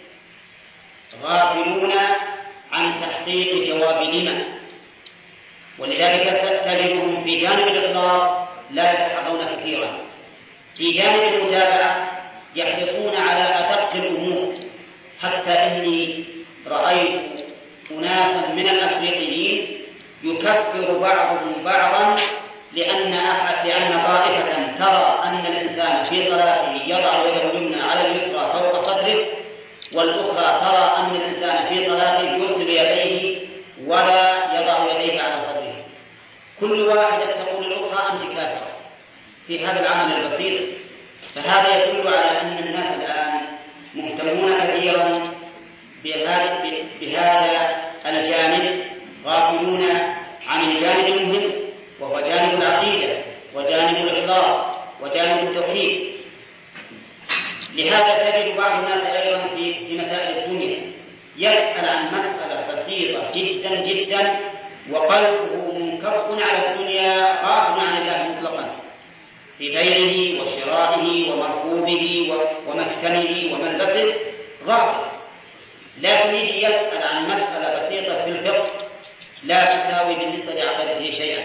غافلون عن تحقيق جواب لما. ولذلك تجدهم في جانب الإخلاص لا يتحققون كثيرا، في جانب المتابعة يحرصون على أدق الأمور، حتى إني رأيت أناسا من الأفريقيين يكفر بعضهم بعضا لأن أحد لأن طائفة ترى أن الإنسان في صلاته يضع يده اليمنى على اليسرى فوق صدره، والأخرى ترى أن الإنسان في صلاته يرسل يديه ولا يضع يديه على صدره. كل واحدة تقول الأخرى أنت كافرة في هذا العمل البسيط. فهذا يدل على أن الناس الآن مهتمون كثيرا بهذا الجانب، غافلون عن الجانب المهم وهو جانب العقيدة وجانب الإخلاص وجانب التوحيد. لهذا تجد بعض الناس أيضا في مسائل الدنيا يسأل عن مسألة بسيطة جدا جدا وقلبه منكب على الدنيا غافل عن الله مطلقا، في بيعه وشرائه ومركوبه ومسكنه وملبسه غافل، لكن يجي يسأل عن مسألة بسيطة في الفقه لا تساوي بالنسبة لعقيدته شيئا.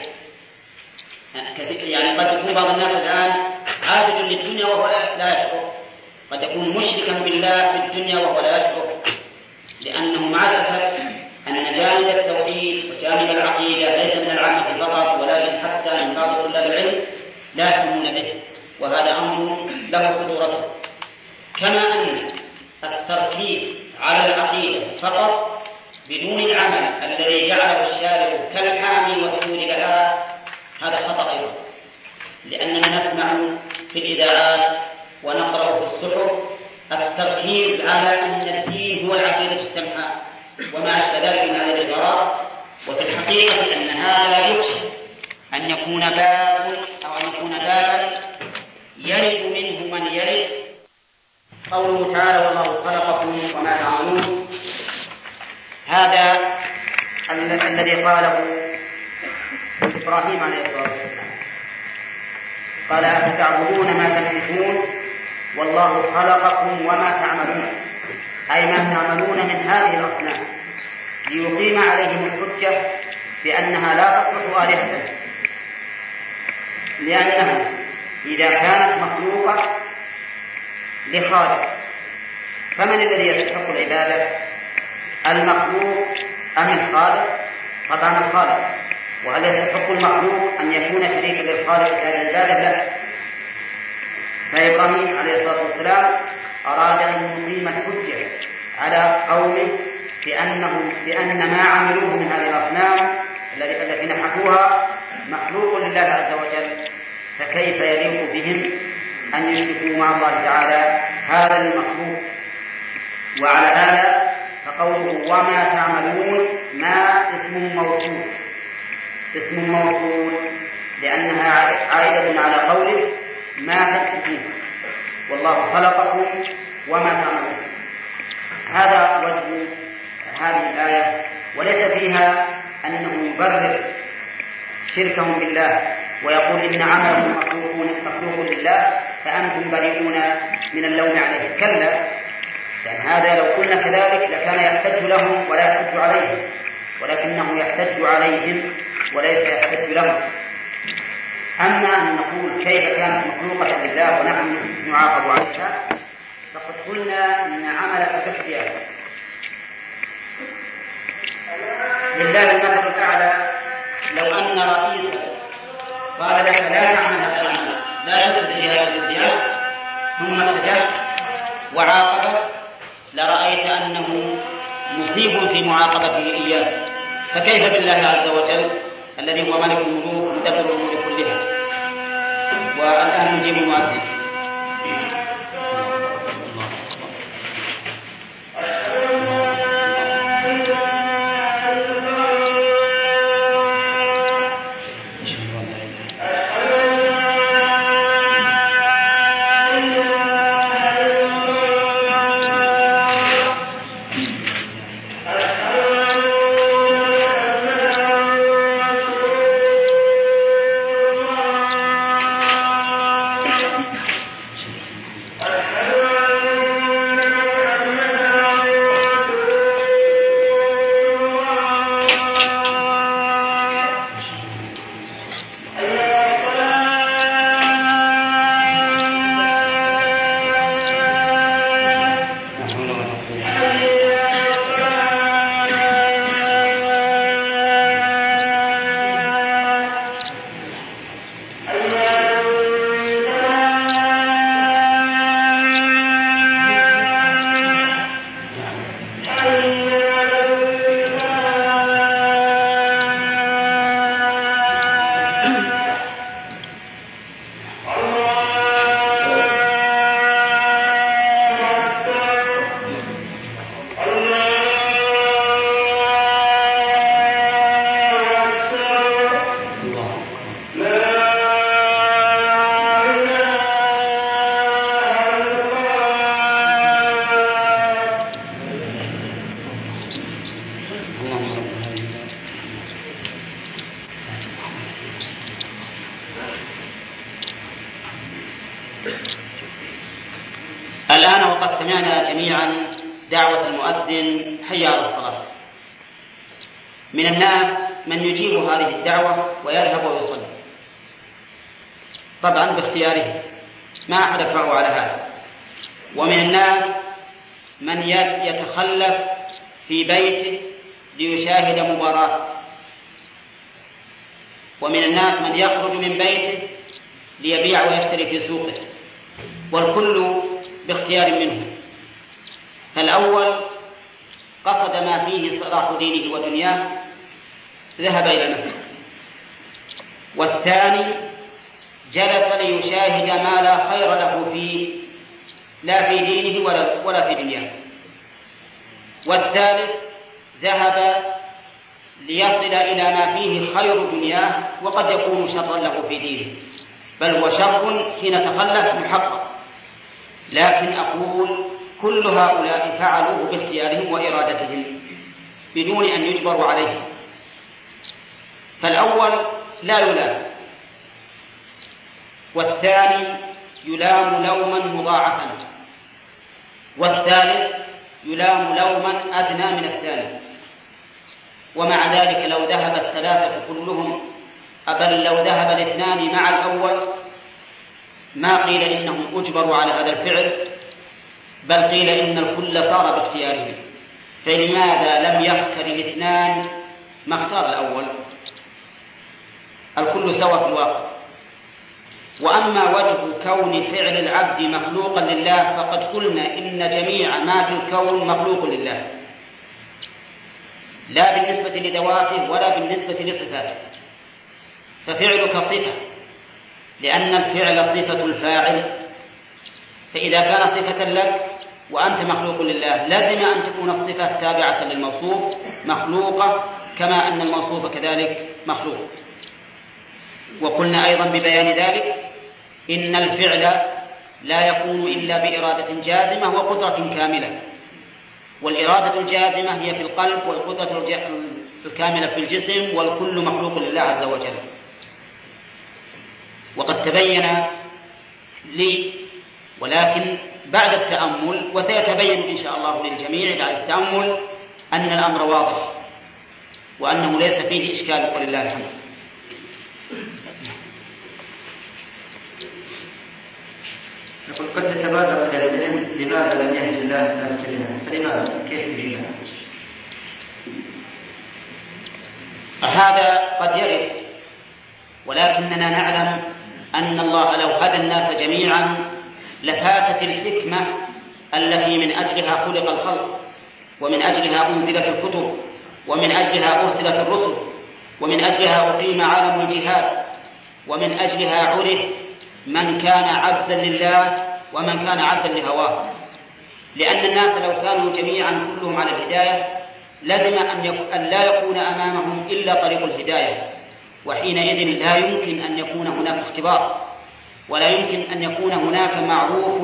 يعني قد يكون بعض الناس الآن عابد للدنيا وهو لا يشعر، قد يكون مشركا بالله في الدنيا وهو لا يشعر، لأنه مع الأسف أن جانب التوحيد وجانب العقيدة ليس من العامة فقط ولكن حتى من بعض طلاب العلم لا يهتمون به، وهذا أمر له خطورته. كما أن التركيز على العقيدة فقط بدون العمل الذي جعله الشارع كالحامي والسور لها هذا خطأ أيضا، لأننا نسمع في الإذاعات ونقرأ في الصحف التركيز على أن الدين هو العقيدة السمحاء وما أشبه ذلك من هذه العبارات، وفي الحقيقة أن هذا لا يخشى أن يكون باب أو أن يكون بابا يرد منه من يرد. قوله تعالى والله خلقكم وما تعملون، هذا الذي قاله إبراهيم عليه الصلاة والسلام، قال أفتعبدون ما تنحتون والله خلقكم وما تعملون، أي ما تعملون من هذه الأصنام، ليقيم عليهم الحجة بأنها لا تصلح آلهة، لأنها إذا كانت مخلوقة لخالق فمن الذي يستحق العبادة؟ المخلوق أم الخالق؟ طبعا الخالق. وهل يستحق المخلوق أن يكون شريكا للخالق في هذه العبادة؟ لا. فإبراهيم عليه الصلاة والسلام أراد أن يقيم الحجة على قومه بأنهم بأن ما عملوه من هذه الأصنام التي نحتوها مخلوق لله عز وجل، فكيف يليق بهم أن يشركوا مع الله تعالى هذا المخلوق؟ وعلى هذا فقوله وما تعملون ما اسم موصول، اسم موصول لأنها عائدة على قوله ما تكتبون والله خلقكم وما تعملون. هذا وجه هذه الآية، وليس فيها أنه يبرر شركهم بالله ويقول إن عملهم مخلوق لله فأنتم بريئون من اللوم عليه، كلا، لأن هذا لو قلنا كذلك لكان يحتج لهم ولا يحتج عليهم، ولكنه يحتج عليهم وليس يحتج لهم. أما أن نقول كيف كانت مخلوقة لله ونحن نعاقب عليها، فقد قلنا إن عملك كاختيار لله المثل الأعلى. لو أن رئيسا قال لك لا تعمل هذا العمل، لا تفعل هذا الاختيار، ثم اتجهت وعاقبت، لرأيت أنه مصيب في معاقبته إياه، فكيف بالله عز وجل الذي هو ملك الملوك مدبر الأمور كلها؟ والآن نجيب المؤذن. سمعنا جميعا دعوة المؤذن حي على الصلاة. من الناس من يجيب هذه الدعوة ويذهب ويصلي طبعا باختياره، ما أحد يكره على هذا. ومن الناس من يتخلف في بيته ليشاهد مباراة، ومن الناس من يخرج من بيته ليبيع ويشتري في سوقه، والكل باختيار منه. فالأول قصد ما فيه صلاح دينه ودنياه ذهب إلى المسجد، والثاني جلس ليشاهد ما لا خير له فيه لا في دينه ولا, ولا في دنياه، والثالث ذهب ليصل إلى ما فيه خير دنياه وقد يكون شرا له في دينه، بل هو شر حين تخلف محقق. لكن أقول كل هؤلاء فعلوه باختيارهم وإرادتهم بدون أن يجبروا عليه. فالأول لا يلام، والثاني يلام لوما مضاعفا، والثالث يلام لوما أدنى من الثاني. ومع ذلك لو ذهب الثلاثة كلهم، بل لو ذهب الاثنان مع الأول ما قيل إنهم أجبروا على هذا الفعل، بل قيل إن الكل صار باختيارهم. فلماذا لم يختر الاثنان ما اختار الأول؟ الكل سوى في الواقع. وأما وجه كون فعل العبد مخلوقا لله فقد قلنا إن جميع ما في الكون مخلوق لله، لا بالنسبة لذواته ولا بالنسبة لصفاته. ففعلك صفة، لأن الفعل صفة الفاعل، فإذا كان صفة لك وأنت مخلوق لله لازم أن تكون الصفة تابعة للموصوف مخلوقة، كما أن الموصوف كذلك مخلوق. وقلنا أيضا ببيان ذلك إن الفعل لا يكون إلا بإرادة جازمة وقدرة كاملة، والإرادة الجازمة هي في القلب، والقدرة الكاملة في الجسم، والكل مخلوق لله عز وجل. وقد تبين لي، ولكن بعد التأمل، وسيتبين إن شاء الله للجميع بعد التأمل، أن الأمر واضح وأنه ليس فيه إشكال ولله الحمد. يقول قد تتبادر إلى العلم لماذا لم يهد الله الناس جميعا؟ فلماذا؟ كيف يجيبها؟ هذا قد يرد، ولكننا نعلم أن الله لو هدى الناس جميعا لفاتت الحكمة التي من أجلها خلق الخلق، ومن أجلها أنزلت الكتب، ومن أجلها أرسلت الرسل، ومن أجلها أقيم عالم الجهاد، ومن أجلها عرف من كان عبدا لله ومن كان عبدا لهواه. لأن الناس لو كانوا جميعا كلهم على الهداية لازم أن لا يكون أمامهم إلا طريق الهداية، وحينئذ لا يمكن أن يكون هناك اختبار، ولا يمكن أن يكون هناك معروف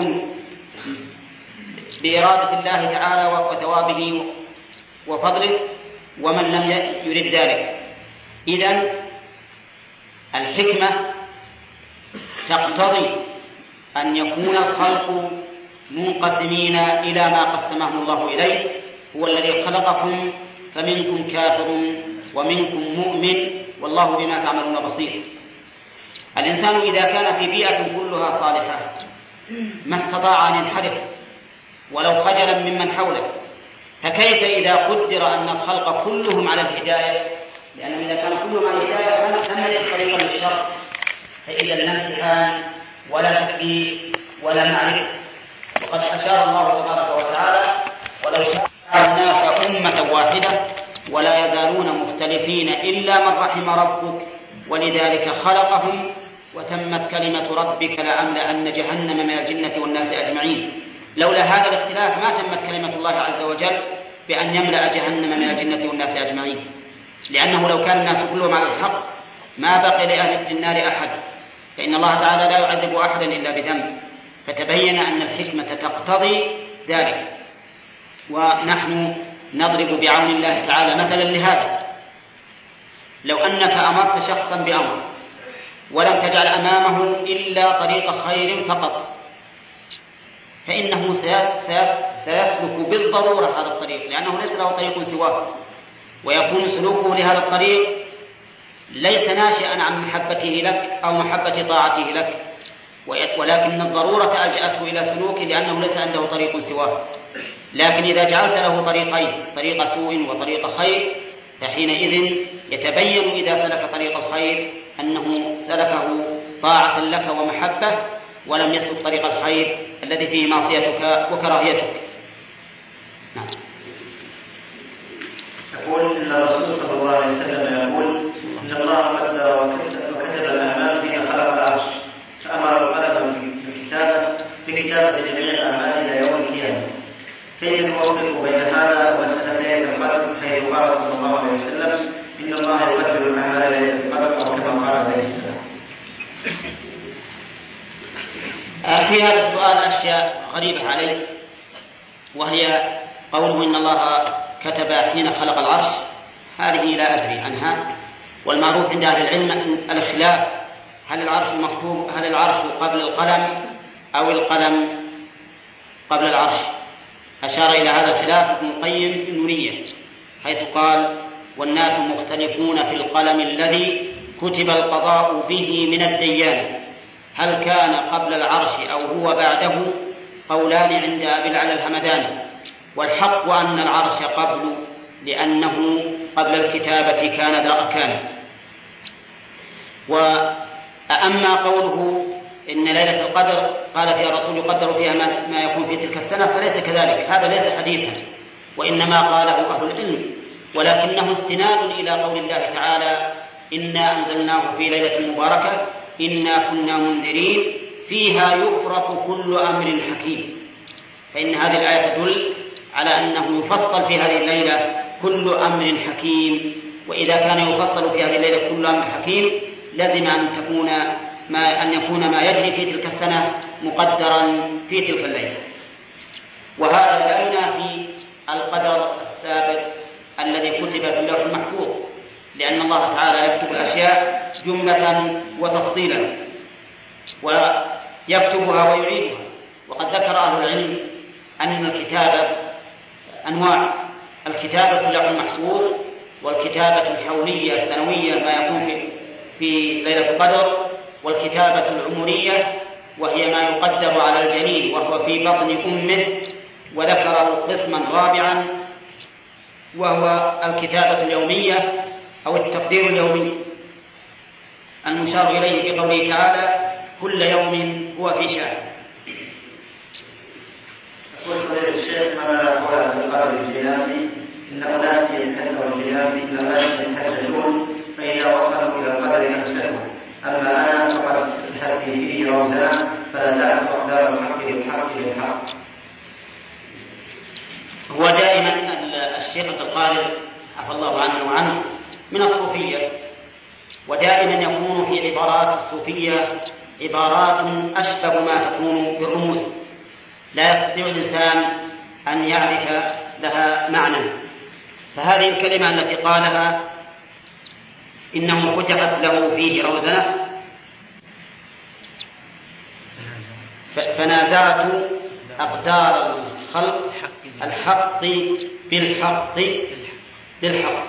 بإرادة الله تعالى وثوابه وفضله ومن لم يرد ذلك. إذن الحكمة تقتضي أن يكون الخلق منقسمين إلى ما قسمهم الله إليه. هو الذي خلقكم فمنكم كافر ومنكم مؤمن والله بما تعملون بصير. الإنسان إذا كان في بيئة كلها صالحة ما استطاع أن ينحرف ولو خجلا ممن حوله، فكيف إذا قدر أن الخلق كلهم على الهداية؟ لأنه إذا كان كلهم على الهداية لم يجد طريقا للشر، فإذا لا امتحان ولا تكليف ولا معرفة. وقد أشار الله تبارك وتعالى: ولو شاء الناس أمة واحدة ولا يزالون مختلفين إلا من رحم ربك ولذلك خلقهم وتمت كلمة ربك لأملأن جهنم من الجنة والناس أجمعين. لولا هذا الاختلاف ما تمت كلمة الله عز وجل بأن يملأ جهنم من الجنة والناس أجمعين، لأنه لو كان الناس كلهم على الحق ما بقي لأهل النار أحد، فإن الله تعالى لا يعذب أحدا إلا بذنب. فتبين أن الحكمة تقتضي ذلك، ونحن نضرب بعون الله تعالى مثلا لهذا. لو أنك أمرت شخصا بأمر ولم تجعل أمامه إلا طريق خير فقط، فإنه سيسلك بالضرورة هذا الطريق، لأنه ليس له طريق سواه، ويكون سلوكه لهذا الطريق ليس ناشئا عن محبته لك أو محبة طاعته لك، ولكن الضرورة ألجأته إلى سلوكه لأنه ليس عنده طريق سواه. لكن إذا جعلت له طريقين، طريق سوء وطريق خير، فحينئذ يتبين إذا سلك طريق الخير أنه سلكه طاعة لك ومحبة، ولم يسلك طريق الخير الذي فيه معصيتك وكراهيتك. نعم. يقول إن الرسول صلى الله عليه وسلم يقول إن الله قدر وكتب الأعمال فيها خلق العرش، فأمر القلم بكتابة بكتابة جميع الأعمال إلى يوم القيامة. كيف نوفق بين هذا ومسألة ليلة القدر، حيث قال صلى الله عليه وسلم إن الله يقدر الأعمال ليلة القدر، أو كما قال عليه السلام. في هذا السؤال أشياء غريبة عليه، وهي قوله إن الله كتب حين خلق العرش، هذه لا أدري عنها. والمعروف عند أهل العلم الخلاف، هل العرش مكتوب، هل العرش قبل القلم أو القلم قبل العرش. أشار إلى هذا الخلاف ابن القيم في النونية، حيث قال والناس مختلفون في القلم الذي كتب القضاء به من الديان، هل كان قبل العرش أو هو بعده، قولان عند أبي العلا الهمداني، والحق أن العرش قبل، لأنه قبل الكتابة كان ذا أركان. وأما قوله إن ليلة القدر قال فيها الرسول يقدر فيها ما يكون في تلك السنة، فليس كذلك، هذا ليس حديثا، وإنما قاله أهل العلم، ولكنه استناد إلى قول الله تعالى إنا أنزلناه في ليلة مباركة إنا كنا منذرين فيها يفرق كل أمر حكيم. فإن هذه الآية تدل على أنه يفصل في هذه الليلة كل أمر حكيم، وإذا كان يفصل في هذه الليلة كل أمر حكيم لازم أن تكون ما أن يكون ما يجري في تلك السنة مقدرا في تلك الليلة. وهذا لا ينافي القدر السابق الذي كتب في اللوح المحفوظ، لأن الله تعالى يكتب الأشياء جملة وتفصيلا ويكتبها ويعيدها. وقد ذكر أهل العلم أن الكتابة أنواع: الكتابة في اللوح المحفوظ، والكتابة الحولية السنوية ما يكون في في ليلة القدر، والكتابة العمرية وهي ما يقدر على الجنين وهو في بطن أمه. وذكر قسما رابعا وهو الكتابة اليومية أو التقدير اليومي المشار إليه في قوله تعالى كل يوم هو في شأن. يقول فضيلة الشيخ ما لا قول بالقدر الجنابي إن أناس يتكلموا الجنابي إن أناس يتكلمون فإذا وصلوا إلى القدر أمسكوا، أما أنا فقد فتحت فيه روزان فلا زالت أقدار الحق بالحق بالحق. هو دائما الشيخ عبد القادر عفى الله عنه وعنه من الصوفية، ودائما يكون في عبارات الصوفية عبارات أشبه ما تكون بالرموز، لا يستطيع الإنسان أن يعرف لها معنى. فهذه الكلمة التي قالها إنه فتحت له فيه روزنة فنازعت أقدار الخلق الحق بالحق بالحق.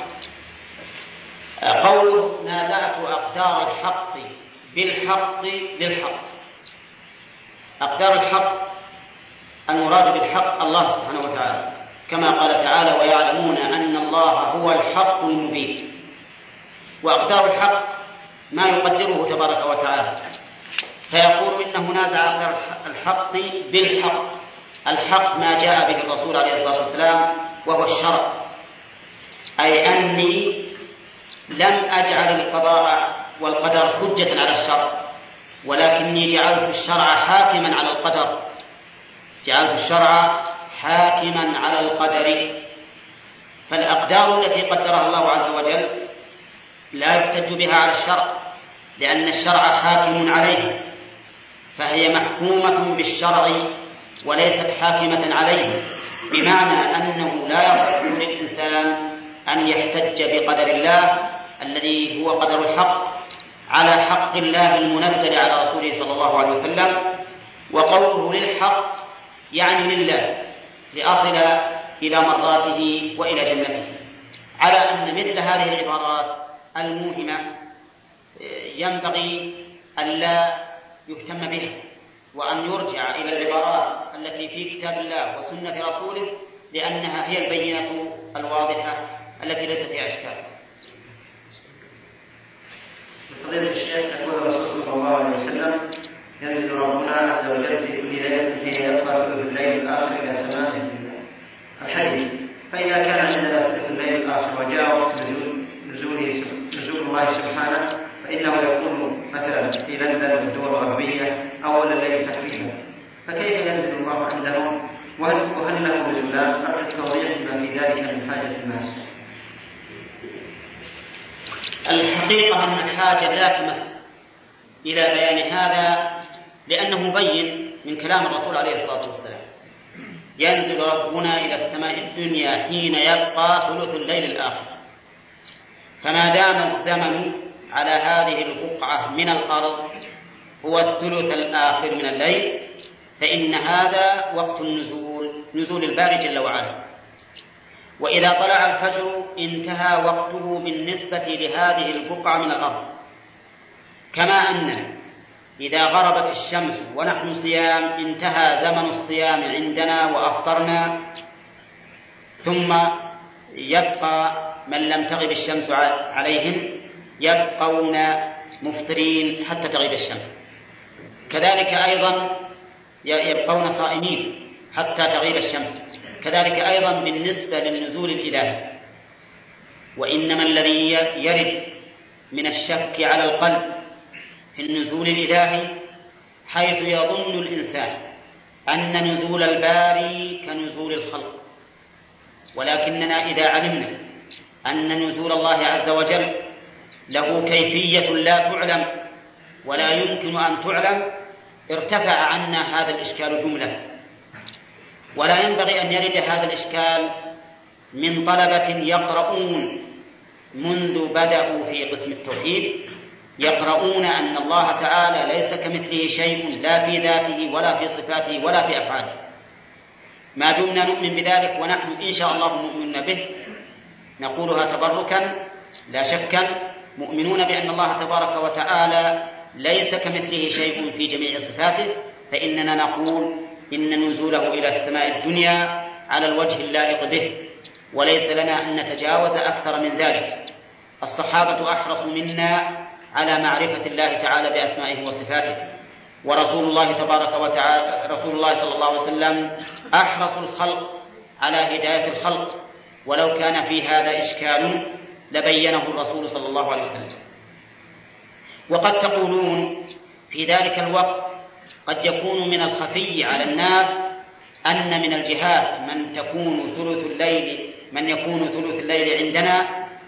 قوله نازعت أقدار الحق بالحق للحق، أقدار الحق المراد بالحق الله سبحانه وتعالى، كما قال تعالى ويعلمون أن الله هو الحق المبين. وأقدار الحق ما يقدره تبارك وتعالى، فيقول إنه نازع أقدار الحق بالحق. الحق ما جاء به الرسول عليه الصلاة والسلام وهو الشرع، أي أني لم أجعل القضاء والقدر حجة على الشرع، ولكني جعلت الشرع حاكما على القدر، جعلت الشرع حاكما على القدر. فالأقدار التي قدرها الله عز وجل لا يحتج بها على الشرع، لأن الشرع حاكم عليه، فهي محكومة بالشرع وليست حاكمة عليه، بمعنى أنه لا يصح للإنسان أن يحتج بقدر الله الذي هو قدر الحق على حق الله المنزل على رسوله صلى الله عليه وسلم. وقوله للحق يعني لله لأصل إلى مرضاته وإلى جنته، على أن مثل هذه العبارات الموهمة ينبغي ألا يهتم بها، وأن يرجع إلى العبارات التي في كتاب الله وسنة رسوله، لأنها هي البينة الواضحة التي ليس فيها إشكال. فضيلة الشيخ، يقول الرسول صلى الله عليه وسلم: ينزل ربنا عز وجل في كل ليلة حين يبقى ثلث الليل الآخر إلى سماء الحديث، فإذا كان عندنا ثلث الليل الآخر وجاء وقت نزول نزول الله سبحانه، فإنه يكون مثلا في لندن والدول الغربية أول الليل تحديدا، فكيف ينزل الله عندهم؟ وهل له نزولان؟ أرجو التوضيح بما في ذلك من حاجة الناس. الحقيقة أن الحاجة لا تمس إلى بيان هذا، لأنه مبين من كلام الرسول عليه الصلاة والسلام: ينزل ربنا إلى السماء الدنيا حين يبقى ثلث الليل الآخر. فما دام الزمن على هذه البقعة من الأرض هو الثلث الآخر من الليل، فإن هذا وقت النزول، نزول الباري جل وعلا. وإذا طلع الفجر انتهى وقته بالنسبة لهذه البقعة من الأرض، كما أن إذا غربت الشمس ونحن صيام انتهى زمن الصيام عندنا وأفطرنا، ثم يبقى من لم تغب الشمس عليهم يبقون مفطرين حتى تغيب الشمس، كذلك أيضا يبقون صائمين حتى تغيب الشمس، كذلك أيضا بالنسبة للنزول الإلهي. وإنما الذي يرد من الشك على القلب في النزول الإلهي حيث يظن الإنسان أن نزول الباري كنزول الخلق، ولكننا إذا علمنا أن نزول الله عز وجل له كيفية لا تعلم ولا يمكن أن تعلم ارتفع عنا هذا الإشكال جملة. ولا ينبغي أن يرد هذا الإشكال من طلبة يقرؤون منذ بدأوا في قسم التوحيد، يقرؤون أن الله تعالى ليس كمثله شيء لا في ذاته ولا في صفاته ولا في أفعاله. ما دمنا نؤمن بذلك ونحن إن شاء الله مؤمنون به، نقولها تبركا لا شكا، مؤمنون بأن الله تبارك وتعالى ليس كمثله شيء في جميع صفاته، فإننا نقول إن نزوله إلى السماء الدنيا على الوجه اللائق به، وليس لنا أن نتجاوز أكثر من ذلك. الصحابة أحرص منا على معرفة الله تعالى بأسمائه وصفاته، ورسول الله تبارك وتعالى رسول الله صلى الله عليه وسلم أحرص الخلق على هداية الخلق، ولو كان في هذا إشكال لبينه الرسول صلى الله عليه وسلم. وقد تقولون في ذلك الوقت قد يكون من الخفي على الناس أن من الجهات من تكون ثلث الليل من يكون ثلث الليل عندنا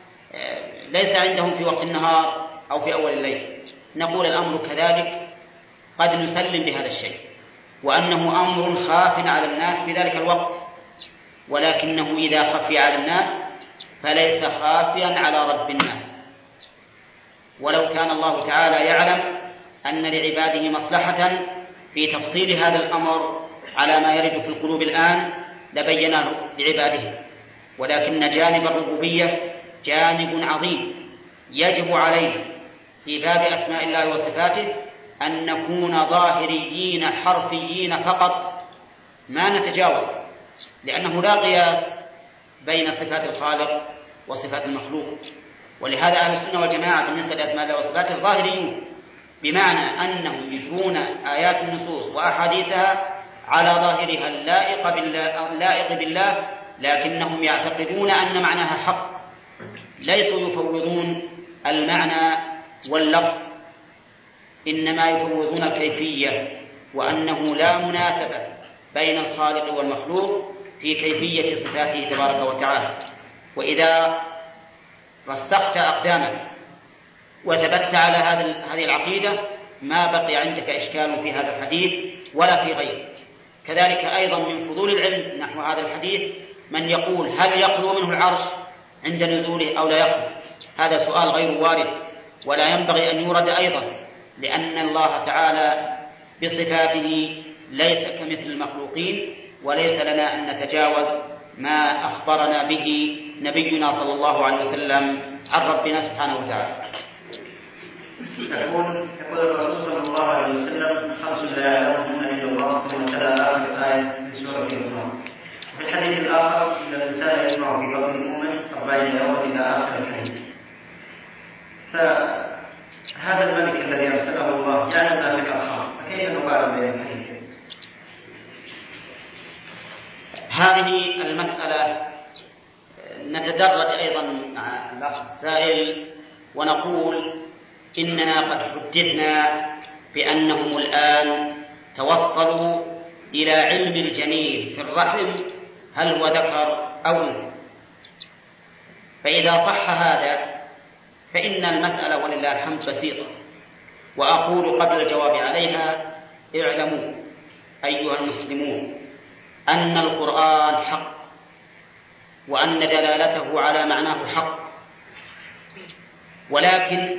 ليس عندهم في وقت النهار أو في أول الليل. نقول الأمر كذلك، قد نسلم بهذا الشيء، وأنه أمر خاف على الناس في ذلك الوقت، ولكنه إذا خفي على الناس فليس خافيا على رب الناس. ولو كان الله تعالى يعلم أن لعباده مصلحة في تفصيل هذا الأمر على ما يرد في القلوب الآن لبيناه لعباده، ولكن جانب الربوبية جانب عظيم يجب عليه في باب أسماء الله وصفاته أن نكون ظاهريين حرفيين فقط، ما نتجاوز، لأنه لا قياس بين صفات الخالق وصفات المخلوق. ولهذا أهل السنة والجماعة بالنسبة لأسماء الله وصفاته ظاهريون، بمعنى أنهم يجرون آيات النصوص وأحاديثها على ظاهرها اللائق بالله, اللائق بالله، لكنهم يعتقدون أن معناها حق، ليسوا يفوضون المعنى واللفظ، إنما يفوضون الكيفية، وأنه لا مناسبة بين الخالق والمخلوق في كيفية صفاته تبارك وتعالى. وإذا رسخت أقدامك وثبت على هذه العقيدة ما بقي عندك إشكال في هذا الحديث ولا في غيره. كذلك أيضا من فضول العلم نحو هذا الحديث من يقول هل يخلو منه العرش عند نزوله أو لا يخلو؟ هذا سؤال غير وارد ولا ينبغي أن يورد أيضا، لأن الله تعالى بصفاته ليس كمثل المخلوقين، وليس لنا أن نتجاوز ما أخبرنا به نبينا صلى الله عليه وسلم عن ربنا سبحانه وتعالى. يقول يقول الرسول صلى الله عليه وسلم: خمس لا يعلمهن الا الله، ثم تلا اخر ايه في سوره النور. وفي الحديث الاخر: ان الانسان يجمع في بطن امه أربعين يوما الى اخر الحديث. فهذا الملك الذي ارسله الله يعلم ما في الارحام، فكيف نقارن بين الحديثين؟ هذه المسألة نتدرج أيضا مع الأخ السائل ونقول إننا قد حدثنا بأنهم الآن توصلوا إلى علم الجنين في الرحم هل هو ذكر أو أنثى. فإذا صح هذا فإن المسألة ولله الحمد بسيطة. وأقول قبل الجواب عليها: اعلموا أيها المسلمون أن القرآن حق، وأن دلالته على معناه حق، ولكن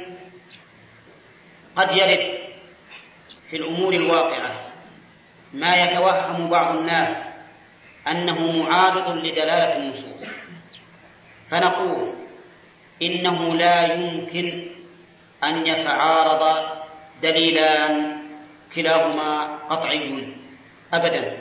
قد يرد في الأمور الواقعة ما يتوهم بعض الناس أنه معارض لدلالة النصوص، فنقول إنه لا يمكن أن يتعارض دليلان كلاهما قطعي أبدا،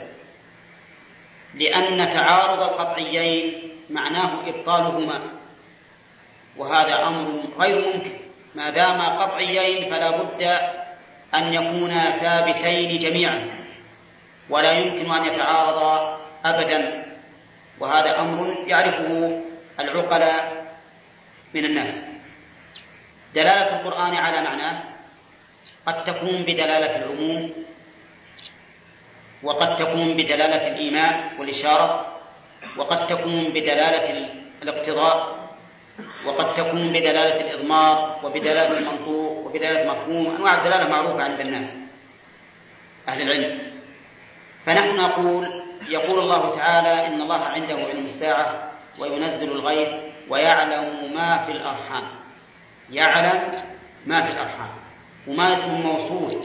لأن تعارض القطعيين معناه إبطالهما، وهذا أمر غير ممكن. ما دام قطعيين فلا بد أن يكونا ثابتين جميعا، ولا يمكن أن يتعارضا أبدا، وهذا أمر يعرفه العقلاء من الناس. دلالة القرآن على معناه قد تكون بدلالة العموم، وقد تكون بدلالة الإيمان والإشارة، وقد تكون بدلالة الاقتضاء، وقد تكون بدلالة الإضمار، وبدلالة المنطوق، وبدلالة مفهوم. أنواع الدلالة معروفة عند الناس أهل العلم. فنحن نقول: يقول الله تعالى: إن الله عنده علم الساعة وينزل الغيث ويعلم ما في الأرحام. يعلم ما في الأرحام، وما اسم موصول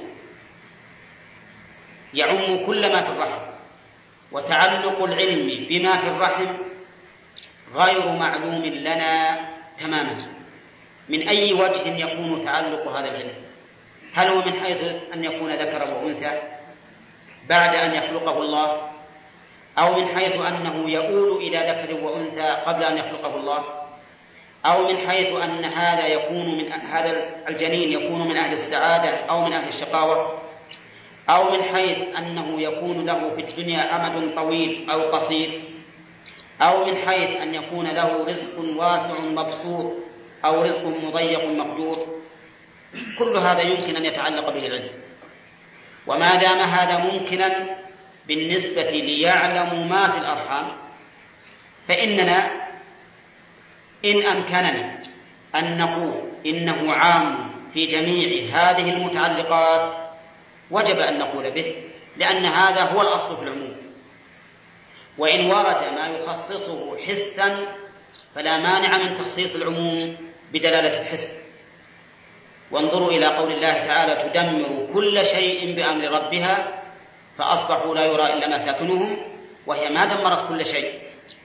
يعم كل ما في الرحم، وتعلق العلم بما في الرحم غير معلوم لنا تماما. من أي وجه يكون تعلق هذا العلم؟ هل هو من حيث أن يكون ذكرا وأنثى بعد أن يخلقه الله، أو من حيث أنه يؤول إلى ذكر وأنثى قبل أن يخلقه الله، أو من حيث أن هذا يكون من هذا الجنين يكون من أهل السعادة أو من أهل الشقاوة، أو من حيث أنه يكون له في الدنيا أمد طويل أو قصير، أو من حيث أن يكون له رزق واسع مبسوط أو رزق مضيق مقدور. كل هذا يمكن أن يتعلق به العلم. وما دام هذا ممكنا بالنسبة ليعلم ما في الأرحام، فإننا إن أمكننا أن نقول إنه عام في جميع هذه المتعلقات وجب أن نقول به، لأن هذا هو الأصل في العموم. وإن ورد ما يخصصه حسا فلا مانع من تخصيص العموم بدلالة الحس. وانظروا إلى قول الله تعالى: تدمر كل شيء بأمر ربها فأصبحوا لا يرى إلا مساكنهم، وهي ما دمرت كل شيء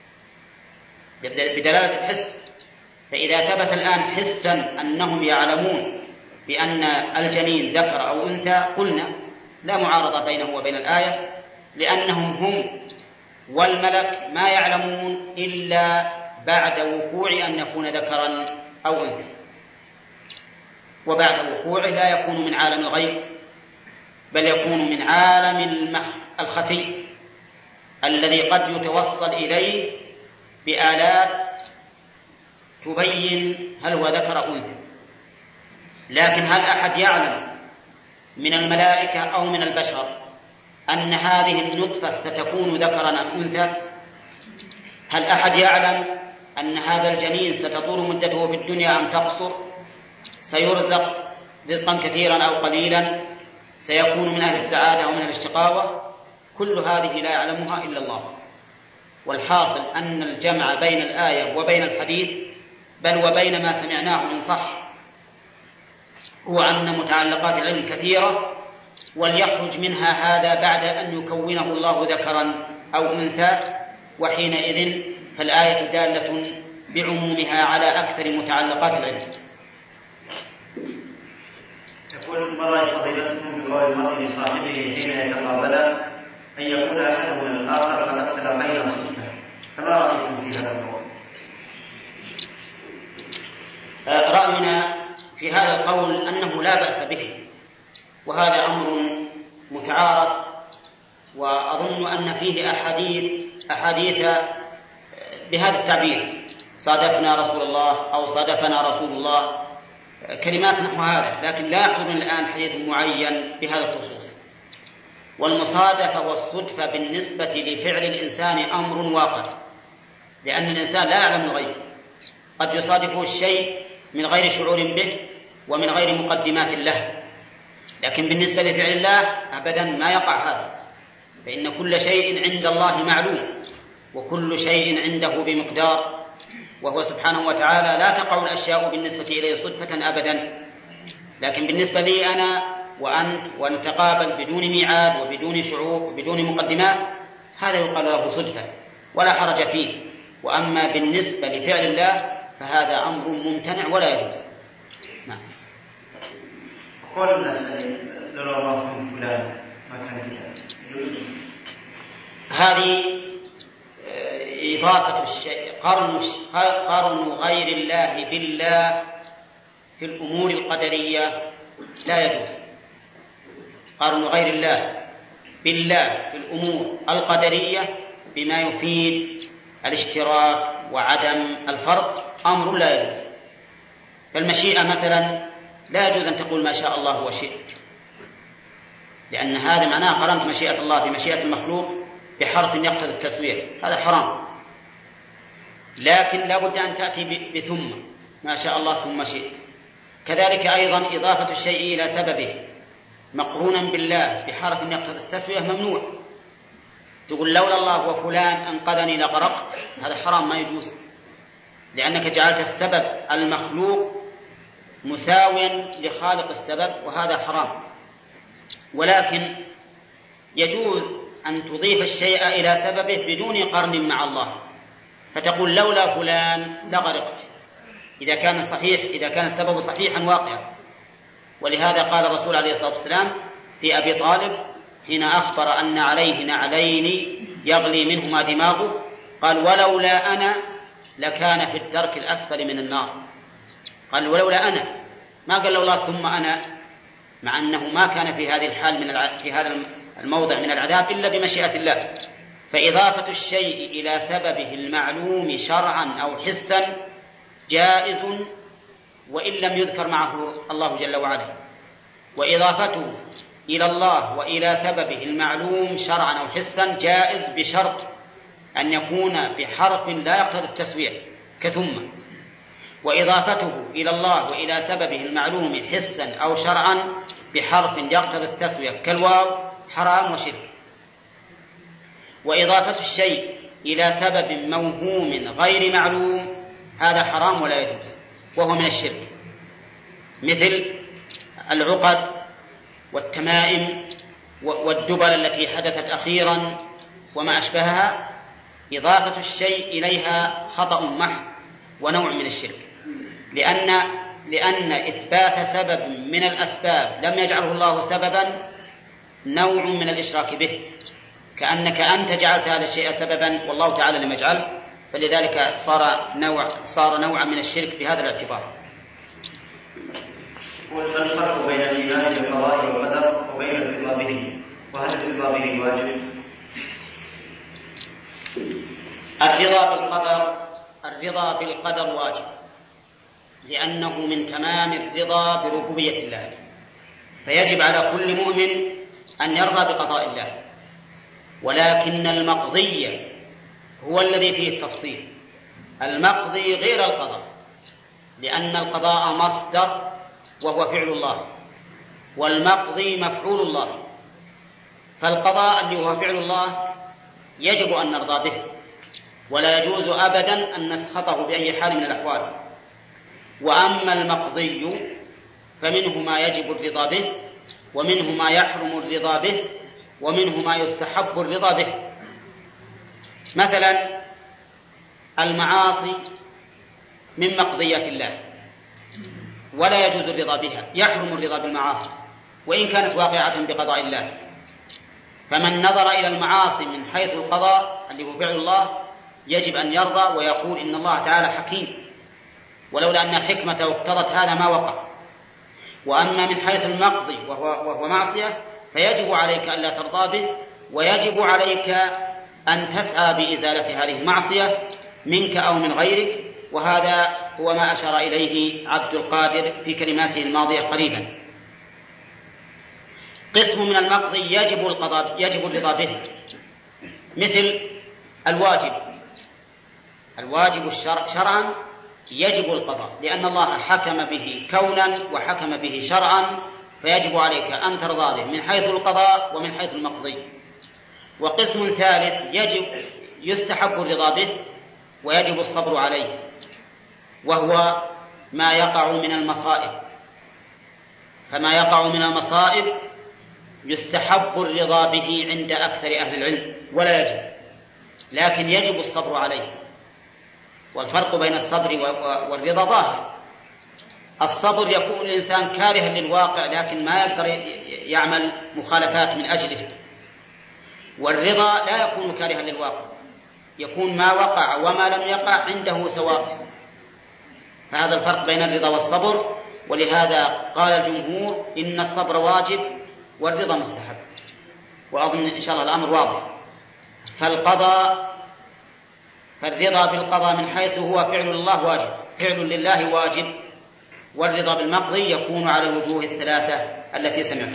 بدلالة الحس. فإذا ثبت الآن حسا أنهم يعلمون بأن الجنين ذكر أو أنثى، قلنا لا معارضة بينه وبين الآية، لأنهم هم والملك ما يعلمون إلا بعد وقوع أن يكون ذكرا أو أنثى، وبعد وقوعه لا يكون من عالم الغيب، بل يكون من عالم الخفي الذي قد يتوصل إليه بآلات تبين هل هو ذكر أو أنثى. لكن هل أحد يعلم من الملائكة أو من البشر أن هذه النطفة ستكون ذكرا أم أنثى؟ هل أحد يعلم أن هذا الجنين ستطول مدته في الدنيا أم تقصر؟ سيرزق رزقا كثيرا أو قليلا؟ سيكون من أهل السعادة أو من أهل الشقاوة؟ كل هذه لا يعلمها إلا الله. والحاصل أن الجمع بين الآية وبين الحديث، بل وبين ما سمعناه من صح، هو أن متعلقات العلم كثيرة وليخرج منها هذا بعد أن يكونه الله ذكرا أو أنثى، وحينئذ فالآية دالة بعمومها على أكثر متعلقات العلم. يقول مرة فضيلتكم بقول المرء لصاحبه حين يتقابلا أن يكون أحدهم الآخر فقد تلقينا صدفة، فما رأيكم في هذا القول؟ رأينا في هذا القول أنه لا بأس به، وهذا أمر متعارف، وأظن أن فيه أحاديث أحاديث بهذا التعبير: صادفنا رسول الله أو صادفنا رسول الله، كلمات نحو هذا، لكن لا يحضرنا الآن حديث معين بهذا الخصوص. والمصادفة والصدفة بالنسبة لفعل الإنسان أمر واقع، لأن الإنسان لا يعلم الغيب، قد يصادفه الشيء من غير شعور به ومن غير مقدمات له، لكن بالنسبة لفعل الله أبدا ما يقع هذا، فإن كل شيء عند الله معلوم، وكل شيء عنده بمقدار، وهو سبحانه وتعالى لا تقع الأشياء بالنسبة إليه صدفة أبدا. لكن بالنسبة لي أنا وأنت ونتقابل بدون ميعاد وبدون شعور وبدون مقدمات، هذا يقال له صدفة ولا حرج فيه. وأما بالنسبة لفعل الله فهذا أمر ممتنع ولا يجوز. نعم. قول الناس لو رأى فلان ما كان فيها، هذه إضافة الشيء، قرن قرن غير الله بالله في الأمور القدرية لا يجوز. قرن غير الله بالله في الأمور القدرية بما يفيد الاشتراك وعدم الفرق أمر لا يجوز. فالمشيئة مثلا لا يجوز أن تقول ما شاء الله وشئت، لأن هذا معناه قرنت مشيئة الله بمشيئة المخلوق بحرف يقتضي التسوية، هذا حرام. لكن لا بد أن تأتي بثم، ما شاء الله ثم شئت. كذلك أيضا إضافة الشيء إلى سببه مقرونا بالله بحرف يقتضي التسوية ممنوع. تقول لولا الله وفلان أنقذني لغرقت، هذا حرام ما يجوز، لأنك جعلت السبب المخلوق مساويا لخالق السبب، وهذا حرام. ولكن يجوز أن تضيف الشيء إلى سببه بدون قرن مع الله، فتقول لولا فلان لغرقت، إذا كان صحيح، إذا كان السبب صحيحا واقعا. ولهذا قال الرسول عليه الصلاة والسلام في أبي طالب حين أخبر أن عليه نعلين يغلي منهما دماغه، قال ولولا أنا لكان في الدرك الأسفل من النار. قال ولولا أنا، ما قال لولا ثم أنا، مع أنه ما كان في هذه الحال من الع... في هذا الموضع من العذاب إلا بمشيئة الله. فإضافة الشيء إلى سببه المعلوم شرعا أو حسا جائز وإن لم يذكر معه الله جل وعلا، وإضافته إلى الله وإلى سببه المعلوم شرعا أو حسا جائز بشرط أن يكون بحرف لا يقتضي التسوية كثم. وإضافته إلى الله وإلى سببه المعلوم حسا أو شرعا بحرف يقتضي التسوية كالواو حرام وشرك. وإضافة الشيء إلى سبب موهوم غير معلوم هذا حرام ولا يجوز، وهو من الشرك، مثل العقد والتمائم والدبل التي حدثت أخيرا وما أشبهها. إضافة الشيء إليها خطأ محض ونوع من الشرك، لأن لأن إثبات سبب من الأسباب لم يجعله الله سببا نوع من الإشراك به، كأنك أنت جعلت هذا الشيء سببا والله تعالى لم يجعله، فلذلك صار نوع صار نوعا من الشرك بهذا الاعتبار. وما الفرق بين الإيمان بالقضاء والقدر وبين الرضا به؟ وهل الرضا به واجب؟ الرضا بالقدر الرضا بالقدر واجب، لأنه من تمام الرضا بربوبية الله، فيجب على كل مؤمن أن يرضى بقضاء الله. ولكن المقضي هو الذي فيه التفصيل، المقضي غير القضاء، لأن القضاء مصدر وهو فعل الله، والمقضي مفعول الله. فالقضاء الذي هو فعل الله يجب أن نرضى به، ولا يجوز أبدا أن نسخطه بأي حال من الأحوال. وأما المقضي فمنه ما يجب الرضا به ومنه ما يحرم الرضا به، ومنه ما يستحب الرضا به. مثلا المعاصي من مقضيات الله ولا يجوز الرضا بها، يحرم الرضا بالمعاصي وإن كانت واقعة بقضاء الله. فمن نظر إلى المعاصي من حيث القضاء اللي هو فعل الله يجب أن يرضى ويقول إن الله تعالى حكيم، ولولا أن حكمته اقتضت هذا ما وقع. وأما من حيث المقضي وهو, وهو معصية فيجب عليك ألا ترضى به، ويجب عليك أن تسعى بإزالة هذه المعصية منك أو من غيرك، وهذا هو ما أشار إليه عبد القادر في كلماته الماضية قريبا. قسم من المقضي يجب القضاء يجب الرضا به، مثل الواجب. الواجب الشرع شرعا يجب القضاء لأن الله حكم به كونا وحكم به شرعا، فيجب عليك أن ترضى به من حيث القضاء ومن حيث المقضي. وقسم ثالث يجب يستحب الرضا به ويجب الصبر عليه، وهو ما يقع من المصائب. فما يقع من المصائب يستحب الرضا به عند أكثر أهل العلم ولا يجب، لكن يجب الصبر عليه. والفرق بين الصبر والرضا ظاهر. الصبر يكون الإنسان كارها للواقع لكن ما يقدر يعمل مخالفات من أجله، والرضا لا يكون كارها للواقع، يكون ما وقع وما لم يقع عنده سواء. فهذا الفرق بين الرضا والصبر، ولهذا قال الجمهور إن الصبر واجب والرضا مستحب. وأظن إن شاء الله الأمر واضح. فالقضاء فالرضا بالقضاء من حيث هو فعل الله واجب، فعل لله واجب، والرضا بالمقضي يكون على الوجوه الثلاثة التي سمعنا.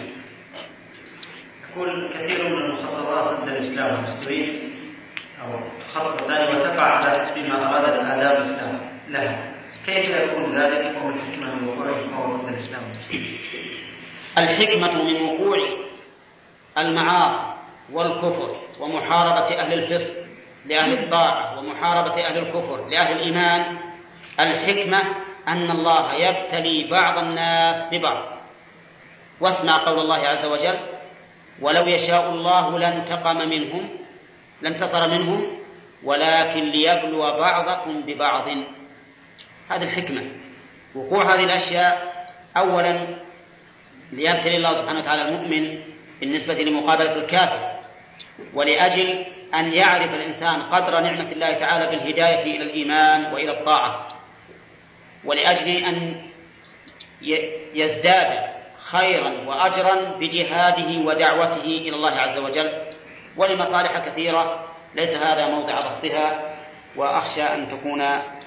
يقول كثير من المخططات عند الإسلام المسلمين أو خطط ذلك وتقع على حسب ما أراد الآداب الإسلام لها، كيف يكون ذلك وما الحكمة من وقوعه في الإسلام؟ الحكمة من وقوع المعاصي والكفر ومحاربة أهل الفسق لأهل الطاعة ومحاربة أهل الكفر لأهل الإيمان، الحكمة أن الله يبتلي بعض الناس ببعض. واسمع قول الله عز وجل: ولو يشاء الله لانتقم منهم لانتصر منهم ولكن ليبلو بعضكم ببعض. هذه الحكمة، وقوع هذه الأشياء أولا ليبتلي الله سبحانه وتعالى المؤمن بالنسبة لمقابلة الكافر، ولأجل أن يعرف الإنسان قدر نعمة الله تعالى بالهداية إلى الإيمان وإلى الطاعة، ولأجل أن يزداد خيرا وأجرا بجهاده ودعوته إلى الله عز وجل، ولمصالح كثيرة ليس هذا موضع بسطها، وأخشى أن تكون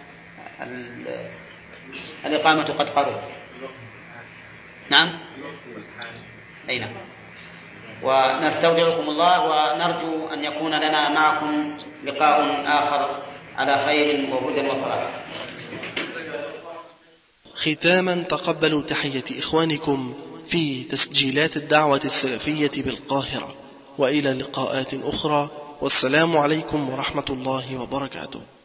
الإقامة قد قربت. نعم أي نعم. ونستودعكم الله، ونرجو أن يكون لنا معكم لقاء آخر على خير وهدى وصلاح. ختاما تقبلوا تحية إخوانكم في تسجيلات الدعوة السلفية بالقاهرة، وإلى لقاءات أخرى، والسلام عليكم ورحمة الله وبركاته.